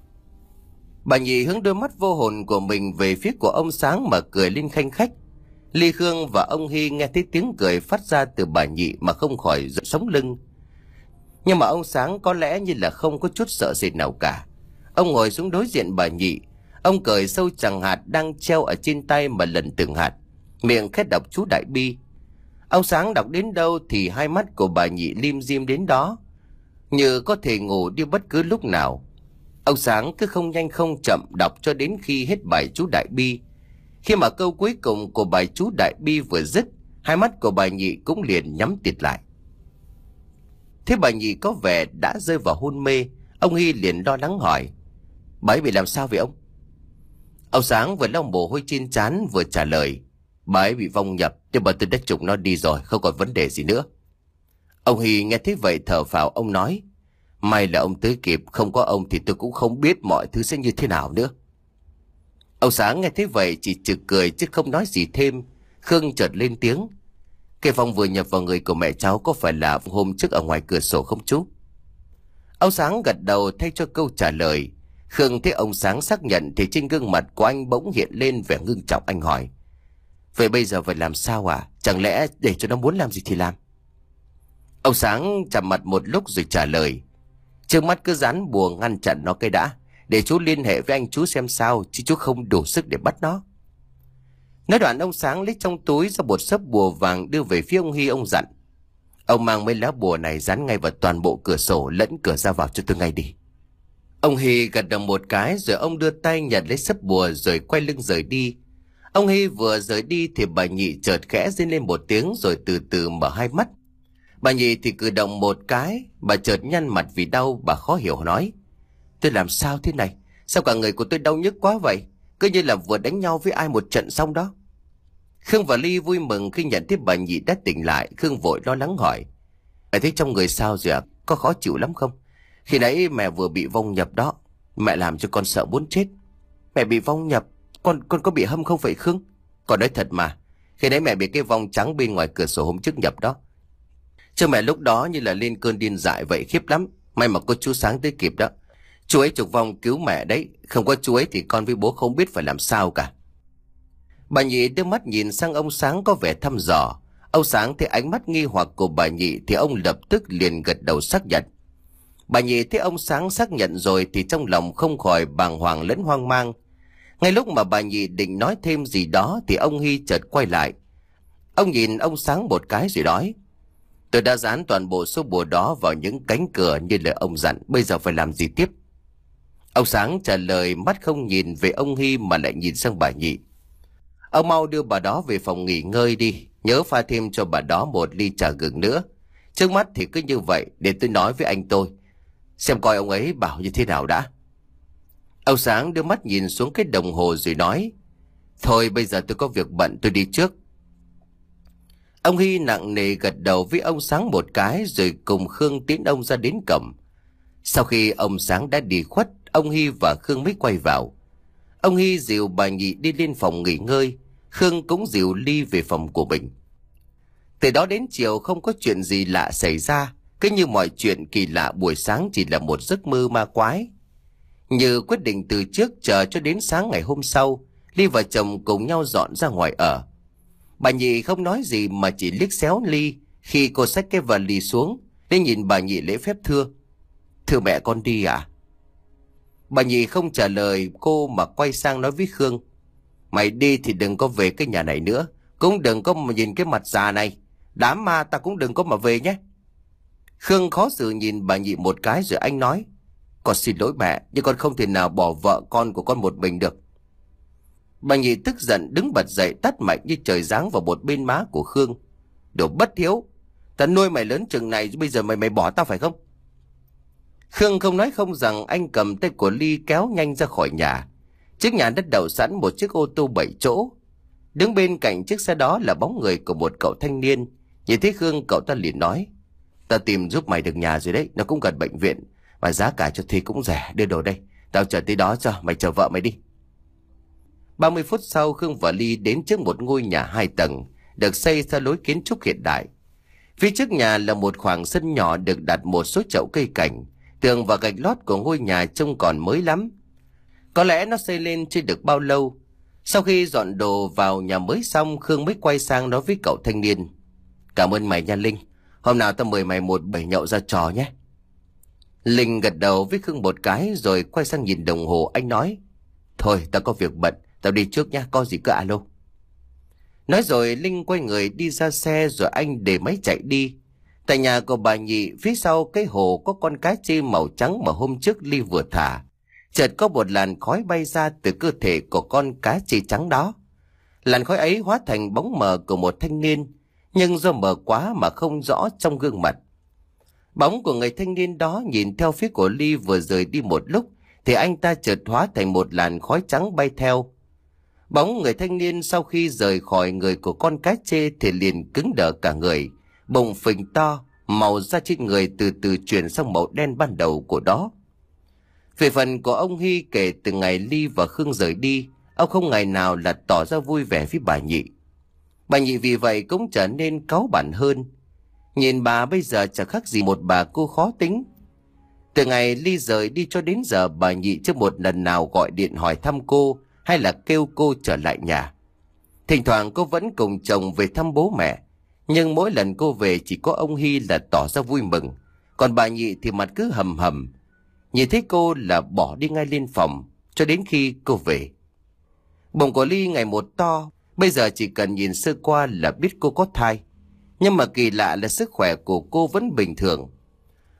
Bà Nhị hướng đôi mắt vô hồn của mình về phía của ông Sáng mà cười lên khanh khách. Ly, Khương và ông Hy nghe thấy tiếng cười phát ra từ bà Nhị mà không khỏi giận sống lưng. Nhưng mà ông Sáng có lẽ như là không có chút sợ sệt nào cả. Ông ngồi xuống đối diện bà Nhị. Ông cởi sâu chằng hạt đang treo ở trên tay mà lần từng hạt, miệng khét đọc chú Đại Bi. Ông Sáng đọc đến đâu thì hai mắt của bà Nhị lim dim đến đó, như có thể ngủ đi bất cứ lúc nào. Ông Sáng cứ không nhanh không chậm đọc cho đến khi hết bài chú Đại Bi. Khi mà câu cuối cùng của bài chú Đại Bi vừa dứt, hai mắt của bà Nhị cũng liền nhắm tịt lại. Thế bà Nhị có vẻ đã rơi vào hôn mê. Ông Hy liền lo lắng hỏi: Bà ấy bị làm sao vậy ông? Ông Sáng vừa lau mồ hôi trên trán vừa trả lời: Bà ấy bị vong nhập, nhưng mà tôi đã trục nó đi rồi, không còn vấn đề gì nữa. Ông Hy nghe thấy vậy thở phào, ông nói: May là ông tới kịp, không có ông thì tôi cũng không biết mọi thứ sẽ như thế nào nữa. Ông Sáng nghe thấy vậy chỉ chực cười chứ không nói gì thêm. Khương chợt lên tiếng: Cái vong vừa nhập vào người của mẹ cháu có phải là hôm trước ở ngoài cửa sổ không chú? Ông Sáng gật đầu thay cho câu trả lời. Khương thấy ông Sáng xác nhận thì trên gương mặt của anh bỗng hiện lên vẻ ngưng trọng. Anh hỏi: Vậy bây giờ phải làm sao à? Chẳng lẽ để cho nó muốn làm gì thì làm? Ông Sáng chằm mặt một lúc rồi trả lời: Trước mắt cứ dán bùa ngăn chặn nó cái đã, để chú liên hệ với anh chú xem sao, chứ chú không đủ sức để bắt nó. Nói đoạn ông Sáng lấy trong túi ra một xấp bùa vàng đưa về phía ông Hy. Ông dặn: Ông mang mấy lá bùa này dán ngay vào toàn bộ cửa sổ lẫn cửa ra vào cho tôi ngay đi. Ông Hy gật đầu một cái rồi ông đưa tay nhặt lấy sấp bùa rồi quay lưng rời đi. Ông Hy vừa rời đi thì bà Nhị chợt khẽ rên lên một tiếng rồi từ từ mở hai mắt. Bà Nhị thì cử động một cái, bà chợt nhăn mặt vì đau, bà khó hiểu nói: tôi làm sao thế này? Sao cả người của tôi đau nhức quá vậy? Cứ như là vừa đánh nhau với ai một trận xong đó. Khương và Ly vui mừng khi nhận thấy bà Nhị đã tỉnh lại. Khương vội lo lắng hỏi: mẹ thấy trong người sao rồi ạ? Có khó chịu lắm không? Khi nãy mẹ vừa bị vong nhập đó. Mẹ làm cho con sợ muốn chết. Mẹ bị vong nhập? Con con có bị hâm không vậy Khương? Con nói thật mà. Khi nãy mẹ bị cái vong trắng bên ngoài cửa sổ hôm trước nhập đó. Chứ mẹ lúc đó như là lên cơn điên dại vậy, khiếp lắm. May mà có chú Sáng tới kịp đó. Chú ấy trục vong cứu mẹ đấy. Không có chú ấy thì con với bố không biết phải làm sao cả. Bà Nhị đưa mắt nhìn sang ông Sáng có vẻ thăm dò. Ông Sáng thấy ánh mắt nghi hoặc của bà Nhị thì ông lập tức liền gật đầu xác nhận. Bà Nhị thấy ông Sáng xác nhận rồi thì trong lòng không khỏi bàng hoàng lẫn hoang mang. Ngay lúc mà bà Nhị định nói thêm gì đó thì ông Hy chợt quay lại. Ông nhìn ông Sáng một cái rồi nói: tôi đã dán toàn bộ số bùa đó vào những cánh cửa như lời ông dặn. Bây giờ phải làm gì tiếp? Ông Sáng trả lời, mắt không nhìn về ông Hy mà lại nhìn sang bà Nhị. Ông mau đưa bà đó về phòng nghỉ ngơi đi. Nhớ pha thêm cho bà đó một ly trà gừng nữa. Trước mắt thì cứ như vậy, để tôi nói với anh tôi, xem coi ông ấy bảo như thế nào đã. Ông Sáng đưa mắt nhìn xuống cái đồng hồ rồi nói: thôi bây giờ tôi có việc bận, tôi đi trước. Ông Hy nặng nề gật đầu với ông Sáng một cái rồi cùng Khương tiến ông ra đến cổng. Sau khi ông Sáng đã đi khuất, ông Hy và Khương mới quay vào. Ông Hy dìu bà Nhị đi lên phòng nghỉ ngơi. Khương cũng dìu Ly về phòng của mình. Từ đó đến chiều không có chuyện gì lạ xảy ra. Cứ như mọi chuyện kỳ lạ buổi sáng chỉ là một giấc mơ ma quái. Như quyết định từ trước chờ cho đến sáng ngày hôm sau, Ly và chồng cùng nhau dọn ra ngoài ở. Bà Nhị không nói gì mà chỉ liếc xéo Ly khi cô xách cái vali xuống. Ly nhìn bà Nhị lễ phép thưa: thưa mẹ, con đi à? Bà Nhị không trả lời cô mà quay sang nói với Khương: mày đi thì đừng có về cái nhà này nữa. Cũng đừng có mà nhìn cái mặt già này. Đám ma ta cũng đừng có mà về nhé. Khương khó xử nhìn bà Nhị một cái rồi anh nói: con xin lỗi mẹ, nhưng con không thể nào bỏ vợ con của con một mình được. Bà Nhị tức giận đứng bật dậy tát mạnh như trời giáng vào một bên má của Khương: đồ bất hiếu, ta nuôi mày lớn chừng này bây giờ mày mày bỏ tao phải không? Khương không nói không rằng anh cầm tay của Ly kéo nhanh ra khỏi nhà. Trước nhà đã đậu sẵn một chiếc ô tô bảy chỗ. Đứng bên cạnh chiếc xe đó là bóng người của một cậu thanh niên. Nhìn thấy Khương, cậu ta liền nói: ta tìm giúp mày được nhà rồi đấy, nó cũng gần bệnh viện và giá cả cho thuê cũng rẻ, đưa đồ đây, tao chờ tới đó cho mày, chờ vợ mày đi. Ba mươi phút sau, Khương và Ly đến trước một ngôi nhà hai tầng được xây theo lối kiến trúc hiện đại. Phía trước nhà là một khoảng sân nhỏ được đặt một số chậu cây cảnh. Tường và gạch lót của ngôi nhà trông còn mới lắm. Có lẽ nó xây lên chưa được bao lâu. Sau khi dọn đồ vào nhà mới xong, Khương mới quay sang nói với cậu thanh niên: cảm ơn mày nha Linh, hôm nào tao mời mày một bể nhậu ra trò nhé. Linh gật đầu với Khương một cái rồi quay sang nhìn đồng hồ. Anh nói: thôi tao có việc bận, tao đi trước nha, có gì cứ alo. Nói rồi Linh quay người đi ra xe rồi anh để máy chạy đi. Tại nhà của bà Nhị, phía sau cái hồ có con cá chim màu trắng mà hôm trước Ly vừa thả. Chợt có một làn khói bay ra từ cơ thể của con cá chi trắng đó. Làn khói ấy hóa thành bóng mờ của một thanh niên, nhưng do mờ quá mà không rõ trong gương mặt. Bóng của người thanh niên đó nhìn theo phía của Ly vừa rời đi một lúc thì anh ta chợt hóa thành một làn khói trắng bay theo. Bóng người thanh niên sau khi rời khỏi người của con cá chê thì liền cứng đờ cả người, bụng phình to, màu da trên người từ từ chuyển sang màu đen ban đầu của đó. Về phần của ông Hy, kể từ ngày Ly và Khương rời đi, ông không ngày nào là tỏ ra vui vẻ với bà Nhị. Bà Nhị vì vậy cũng trở nên cáu bẳn hơn. Nhìn bà bây giờ chẳng khác gì một bà cô khó tính. Từ ngày Ly rời đi cho đến giờ, bà Nhị chưa một lần nào gọi điện hỏi thăm cô hay là kêu cô trở lại nhà. Thỉnh thoảng cô vẫn cùng chồng về thăm bố mẹ, nhưng mỗi lần cô về chỉ có ông Hy là tỏ ra vui mừng, còn bà Nhị thì mặt cứ hầm hầm. Nhìn thấy cô là bỏ đi ngay lên phòng cho đến khi cô về. Bụng của Ly ngày một to, bây giờ chỉ cần nhìn sơ qua là biết cô có thai. Nhưng mà kỳ lạ là sức khỏe của cô vẫn bình thường.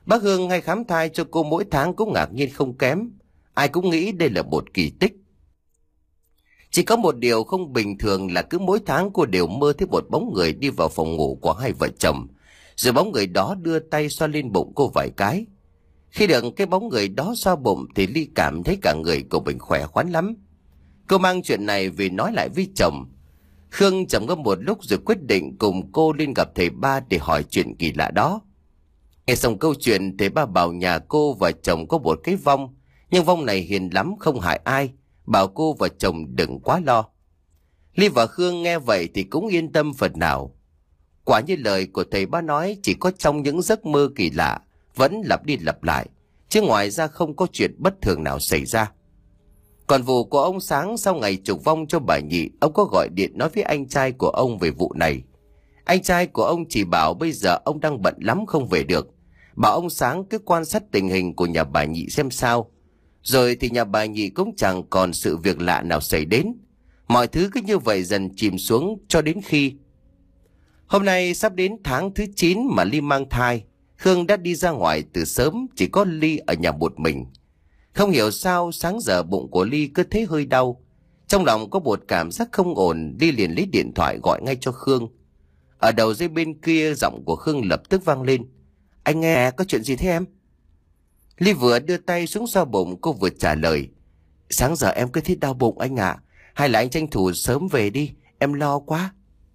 Bác Hương hay khám thai cho cô mỗi tháng cũng ngạc nhiên không kém. Ai cũng nghĩ đây là một kỳ tích. Chỉ có một điều không bình thường là cứ mỗi tháng cô đều mơ thấy một bóng người đi vào phòng ngủ của hai vợ chồng, rồi bóng người đó đưa tay xoa lên bụng cô vài cái. Khi được cái bóng người đó xoa bụng thì Ly cảm thấy cả người của mình khỏe khoắn lắm. Cô mang chuyện này về nói lại với chồng. Khương trầm ngâm một lúc rồi quyết định cùng cô lên gặp thầy ba để hỏi chuyện kỳ lạ đó. Nghe xong câu chuyện, thầy ba bảo nhà cô và chồng có một cái vong, nhưng vong này hiền lắm, không hại ai, bảo cô và chồng đừng quá lo. Ly và Khương nghe vậy thì cũng yên tâm phần nào. Quả như lời của thầy ba nói, chỉ có trong những giấc mơ kỳ lạ vẫn lặp đi lặp lại, chứ ngoài ra không có chuyện bất thường nào xảy ra. Còn vụ của ông Sáng sau ngày trục vong cho bà Nhị, ông có gọi điện nói với anh trai của ông về vụ này. Anh trai của ông chỉ bảo bây giờ ông đang bận lắm không về được, bảo ông Sáng cứ quan sát tình hình của nhà bà Nhị xem sao. Rồi thì nhà bà Nhị cũng chẳng còn sự việc lạ nào xảy đến. Mọi thứ cứ như vậy dần chìm xuống cho đến khi hôm nay sắp đến tháng thứ chín mà Ly mang thai. Khương đã đi ra ngoài từ sớm, chỉ có Ly ở nhà một mình. Không hiểu sao sáng giờ bụng của Ly cứ thấy hơi đau. Trong lòng có một cảm giác không ổn, Ly liền lấy điện thoại gọi ngay cho Khương. Ở đầu dây bên kia giọng của Khương lập tức vang lên. Anh nghe, có chuyện gì thế em? Ly vừa đưa tay xuống xoa bụng, cô vừa trả lời. Sáng giờ em cứ thấy đau bụng anh ạ. Hay là anh tranh thủ sớm về đi, em lo quá.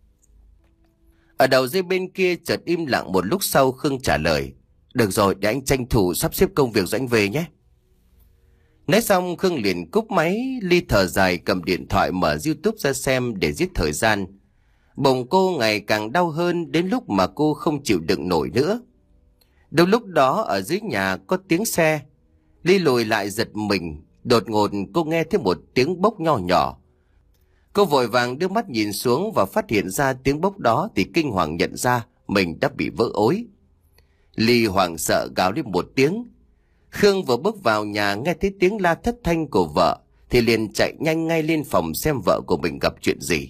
Ở đầu dây bên kia chợt im lặng một lúc sau, Khương trả lời. Được rồi, để anh tranh thủ sắp xếp công việc rồi anh về nhé. Nói xong Khương liền cúp máy. Ly thở dài cầm điện thoại mở YouTube ra xem để giết thời gian. Bụng cô ngày càng đau hơn đến lúc mà cô không chịu đựng nổi nữa. Đâu lúc đó ở dưới nhà có tiếng xe. Ly lùi lại giật mình. Đột ngột cô nghe thấy một tiếng bốc nho nhỏ. Cô vội vàng đưa mắt nhìn xuống và phát hiện ra tiếng bốc đó thì kinh hoàng nhận ra mình đã bị vỡ ối. Ly hoảng sợ gào lên một tiếng. Khương vừa bước vào nhà nghe thấy tiếng la thất thanh của vợ thì liền chạy nhanh ngay lên phòng xem vợ của mình gặp chuyện gì.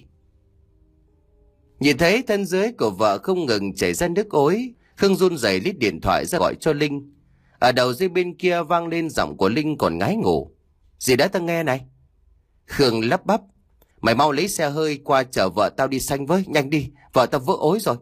Nhìn thấy thân dưới của vợ không ngừng chảy ra nước ối, Khương run rẩy lít điện thoại ra gọi cho Linh. Ở đầu dây bên kia vang lên giọng của Linh còn ngái ngủ. Gì đã tao nghe này? Khương lắp bắp. Mày mau lấy xe hơi qua chở vợ tao đi xanh với, nhanh đi, vợ tao vỡ ối rồi.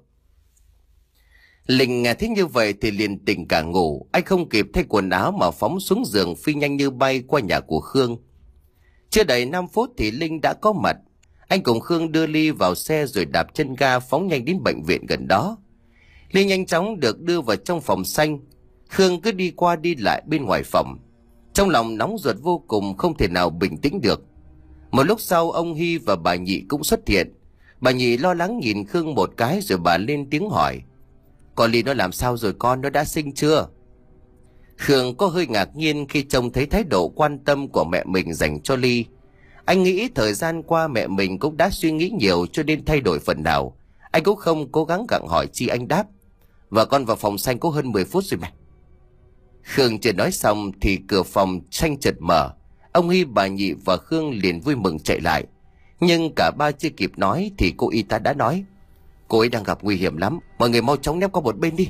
Linh nghe thấy như vậy thì liền tỉnh cả ngủ. Anh không kịp thay quần áo mà phóng xuống giường phi nhanh như bay qua nhà của Khương. Chưa đầy năm phút thì Linh đã có mặt. Anh cùng Khương đưa Ly vào xe rồi đạp chân ga phóng nhanh đến bệnh viện gần đó. Ly nhanh chóng được đưa vào trong phòng xanh. Khương cứ đi qua đi lại bên ngoài phòng. Trong lòng nóng ruột vô cùng, không thể nào bình tĩnh được. Một lúc sau ông Hy và bà Nhị cũng xuất hiện. Bà Nhị lo lắng nhìn Khương một cái rồi bà lên tiếng hỏi. Con Ly nó làm sao rồi con, nó đã sinh chưa? Khương có hơi ngạc nhiên khi trông thấy thái độ quan tâm của mẹ mình dành cho Ly. Anh nghĩ thời gian qua mẹ mình cũng đã suy nghĩ nhiều cho nên thay đổi phần nào. Anh cũng không cố gắng gặng hỏi chi, anh đáp. Và con vào phòng xanh có hơn mười phút rồi mẹ. Khương chưa nói xong thì cửa phòng xanh chợt mở. Ông Hy, bà Nhị và Khương liền vui mừng chạy lại. Nhưng cả ba chưa kịp nói thì cô y tá đã nói. Cô ấy đang gặp nguy hiểm lắm, mọi người mau chóng nép qua một bên đi.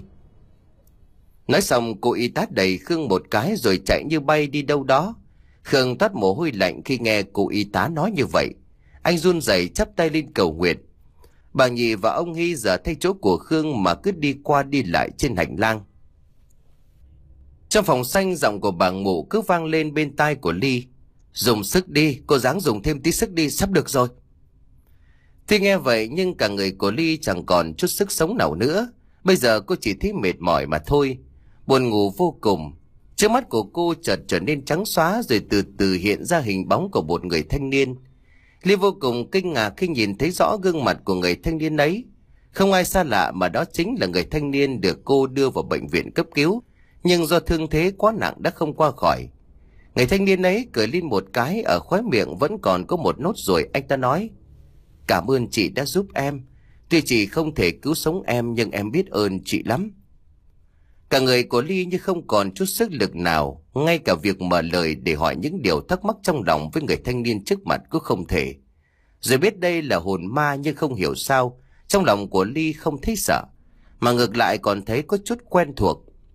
Nói xong cô y tá đẩy Khương một cái rồi chạy như bay đi đâu đó. Khương toát mồ hôi lạnh khi nghe cô y tá nói như vậy. Anh run rẩy chắp tay lên cầu nguyện. Bà Nhị và ông Hy giờ thay chỗ của Khương mà cứ đi qua đi lại trên hành lang. Trong phòng xanh giọng của bà Ngụ cứ vang lên bên tai của Ly. Dùng sức đi, cô ráng dùng thêm tí sức đi, sắp được rồi. Thì nghe vậy nhưng cả người của Ly chẳng còn chút sức sống nào nữa. Bây giờ cô chỉ thấy mệt mỏi mà thôi. Buồn ngủ vô cùng. Trước mắt của cô chợt trở nên trắng xóa rồi từ từ hiện ra hình bóng của một người thanh niên. Ly vô cùng kinh ngạc khi nhìn thấy rõ gương mặt của người thanh niên ấy. Không ai xa lạ mà đó chính là người thanh niên được cô đưa vào bệnh viện cấp cứu. Nhưng do thương thế quá nặng đã không qua khỏi. Người thanh niên ấy cười lên một cái, ở khóe miệng vẫn còn có một nốt ruồi. Anh ta nói. Cảm ơn chị đã giúp em. Tuy chị không thể cứu sống em nhưng em biết ơn chị lắm. Cả người của Ly như không còn chút sức lực nào. Ngay cả việc mở lời để hỏi những điều thắc mắc trong lòng với người thanh niên trước mặt cũng không thể. Rồi biết đây là hồn ma nhưng không hiểu sao trong lòng của Ly không thấy sợ, mà ngược lại còn thấy có chút quen thuộc.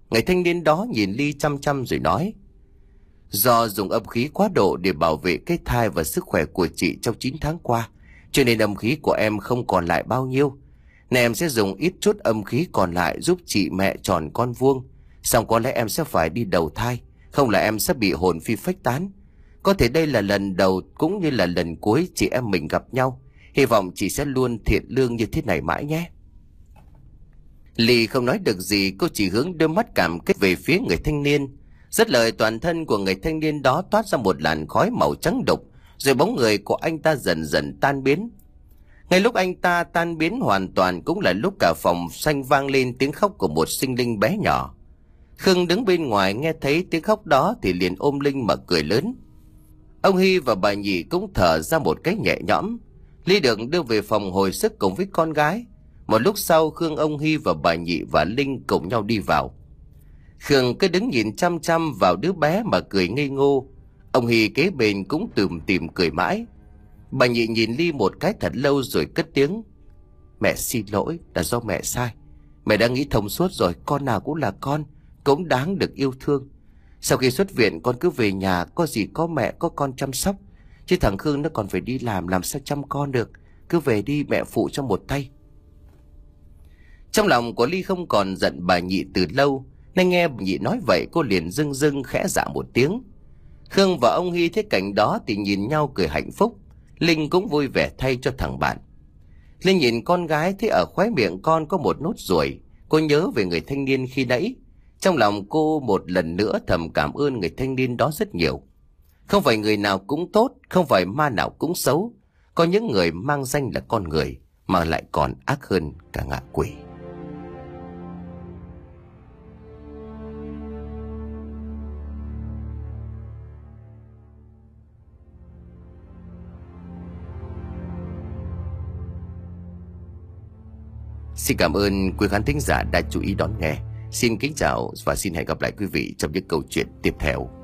Người thanh niên đó nhìn Ly chăm chăm rồi nói: Do dùng âm khí quá độ để bảo vệ cái thai và sức khỏe của chị trong chín tháng qua, cho nên âm khí của em không còn lại bao nhiêu. Nên em sẽ dùng ít chút âm khí còn lại giúp chị mẹ tròn con vuông. Xong có lẽ em sẽ phải đi đầu thai, không là em sẽ bị hồn phi phách tán. Có thể đây là lần đầu cũng như là lần cuối chị em mình gặp nhau. Hy vọng chị sẽ luôn thiện lương như thế này mãi nhé. Ly không nói được gì, cô chỉ hướng đôi mắt cảm kích về phía người thanh niên. Dứt lời, toàn thân của người thanh niên đó toát ra một làn khói màu trắng đục, rồi bóng người của anh ta dần dần tan biến. Ngay lúc anh ta tan biến hoàn toàn cũng là lúc cả phòng xanh vang lên tiếng khóc của một sinh linh bé nhỏ. Khương đứng bên ngoài nghe thấy tiếng khóc đó thì liền ôm Linh mà cười lớn. Ông Hy và bà Nhị cũng thở ra một cái nhẹ nhõm. Ly được đưa về phòng hồi sức cùng với con gái. Một lúc sau, Khương, ông Hy và bà Nhị và Linh cùng nhau đi vào. Khương cứ đứng nhìn chăm chăm vào đứa bé mà cười ngây ngô. Ông Hy kế bên cũng tủm tỉm cười mãi. Bà Nhị nhìn Ly một cái thật lâu rồi cất tiếng: Mẹ xin lỗi, là do mẹ sai. Mẹ đã nghĩ thông suốt rồi, con nào cũng là con, cũng đáng được yêu thương. Sau khi xuất viện con cứ về nhà, có gì có mẹ có con chăm sóc. Chứ thằng Khương nó còn phải đi làm, làm sao chăm con được. Cứ về đi, mẹ phụ cho một tay. Trong lòng của Ly không còn giận bà Nhị từ lâu, nên nghe bà Nhị nói vậy cô liền dưng dưng khẽ dạ một tiếng. Khương và ông Hy thấy cảnh đó thì nhìn nhau cười hạnh phúc. Linh cũng vui vẻ thay cho thằng bạn. Linh nhìn con gái thấy ở khóe miệng con có một nốt ruồi. Cô nhớ về người thanh niên khi nãy. Trong lòng cô một lần nữa thầm cảm ơn người thanh niên đó rất nhiều. Không phải người nào cũng tốt, không phải ma nào cũng xấu. Có những người mang danh là con người mà lại còn ác hơn cả ngạ quỷ. Xin cảm ơn quý khán thính giả đã chú ý đón nghe. Xin kính chào và xin hẹn gặp lại quý vị trong những câu chuyện tiếp theo.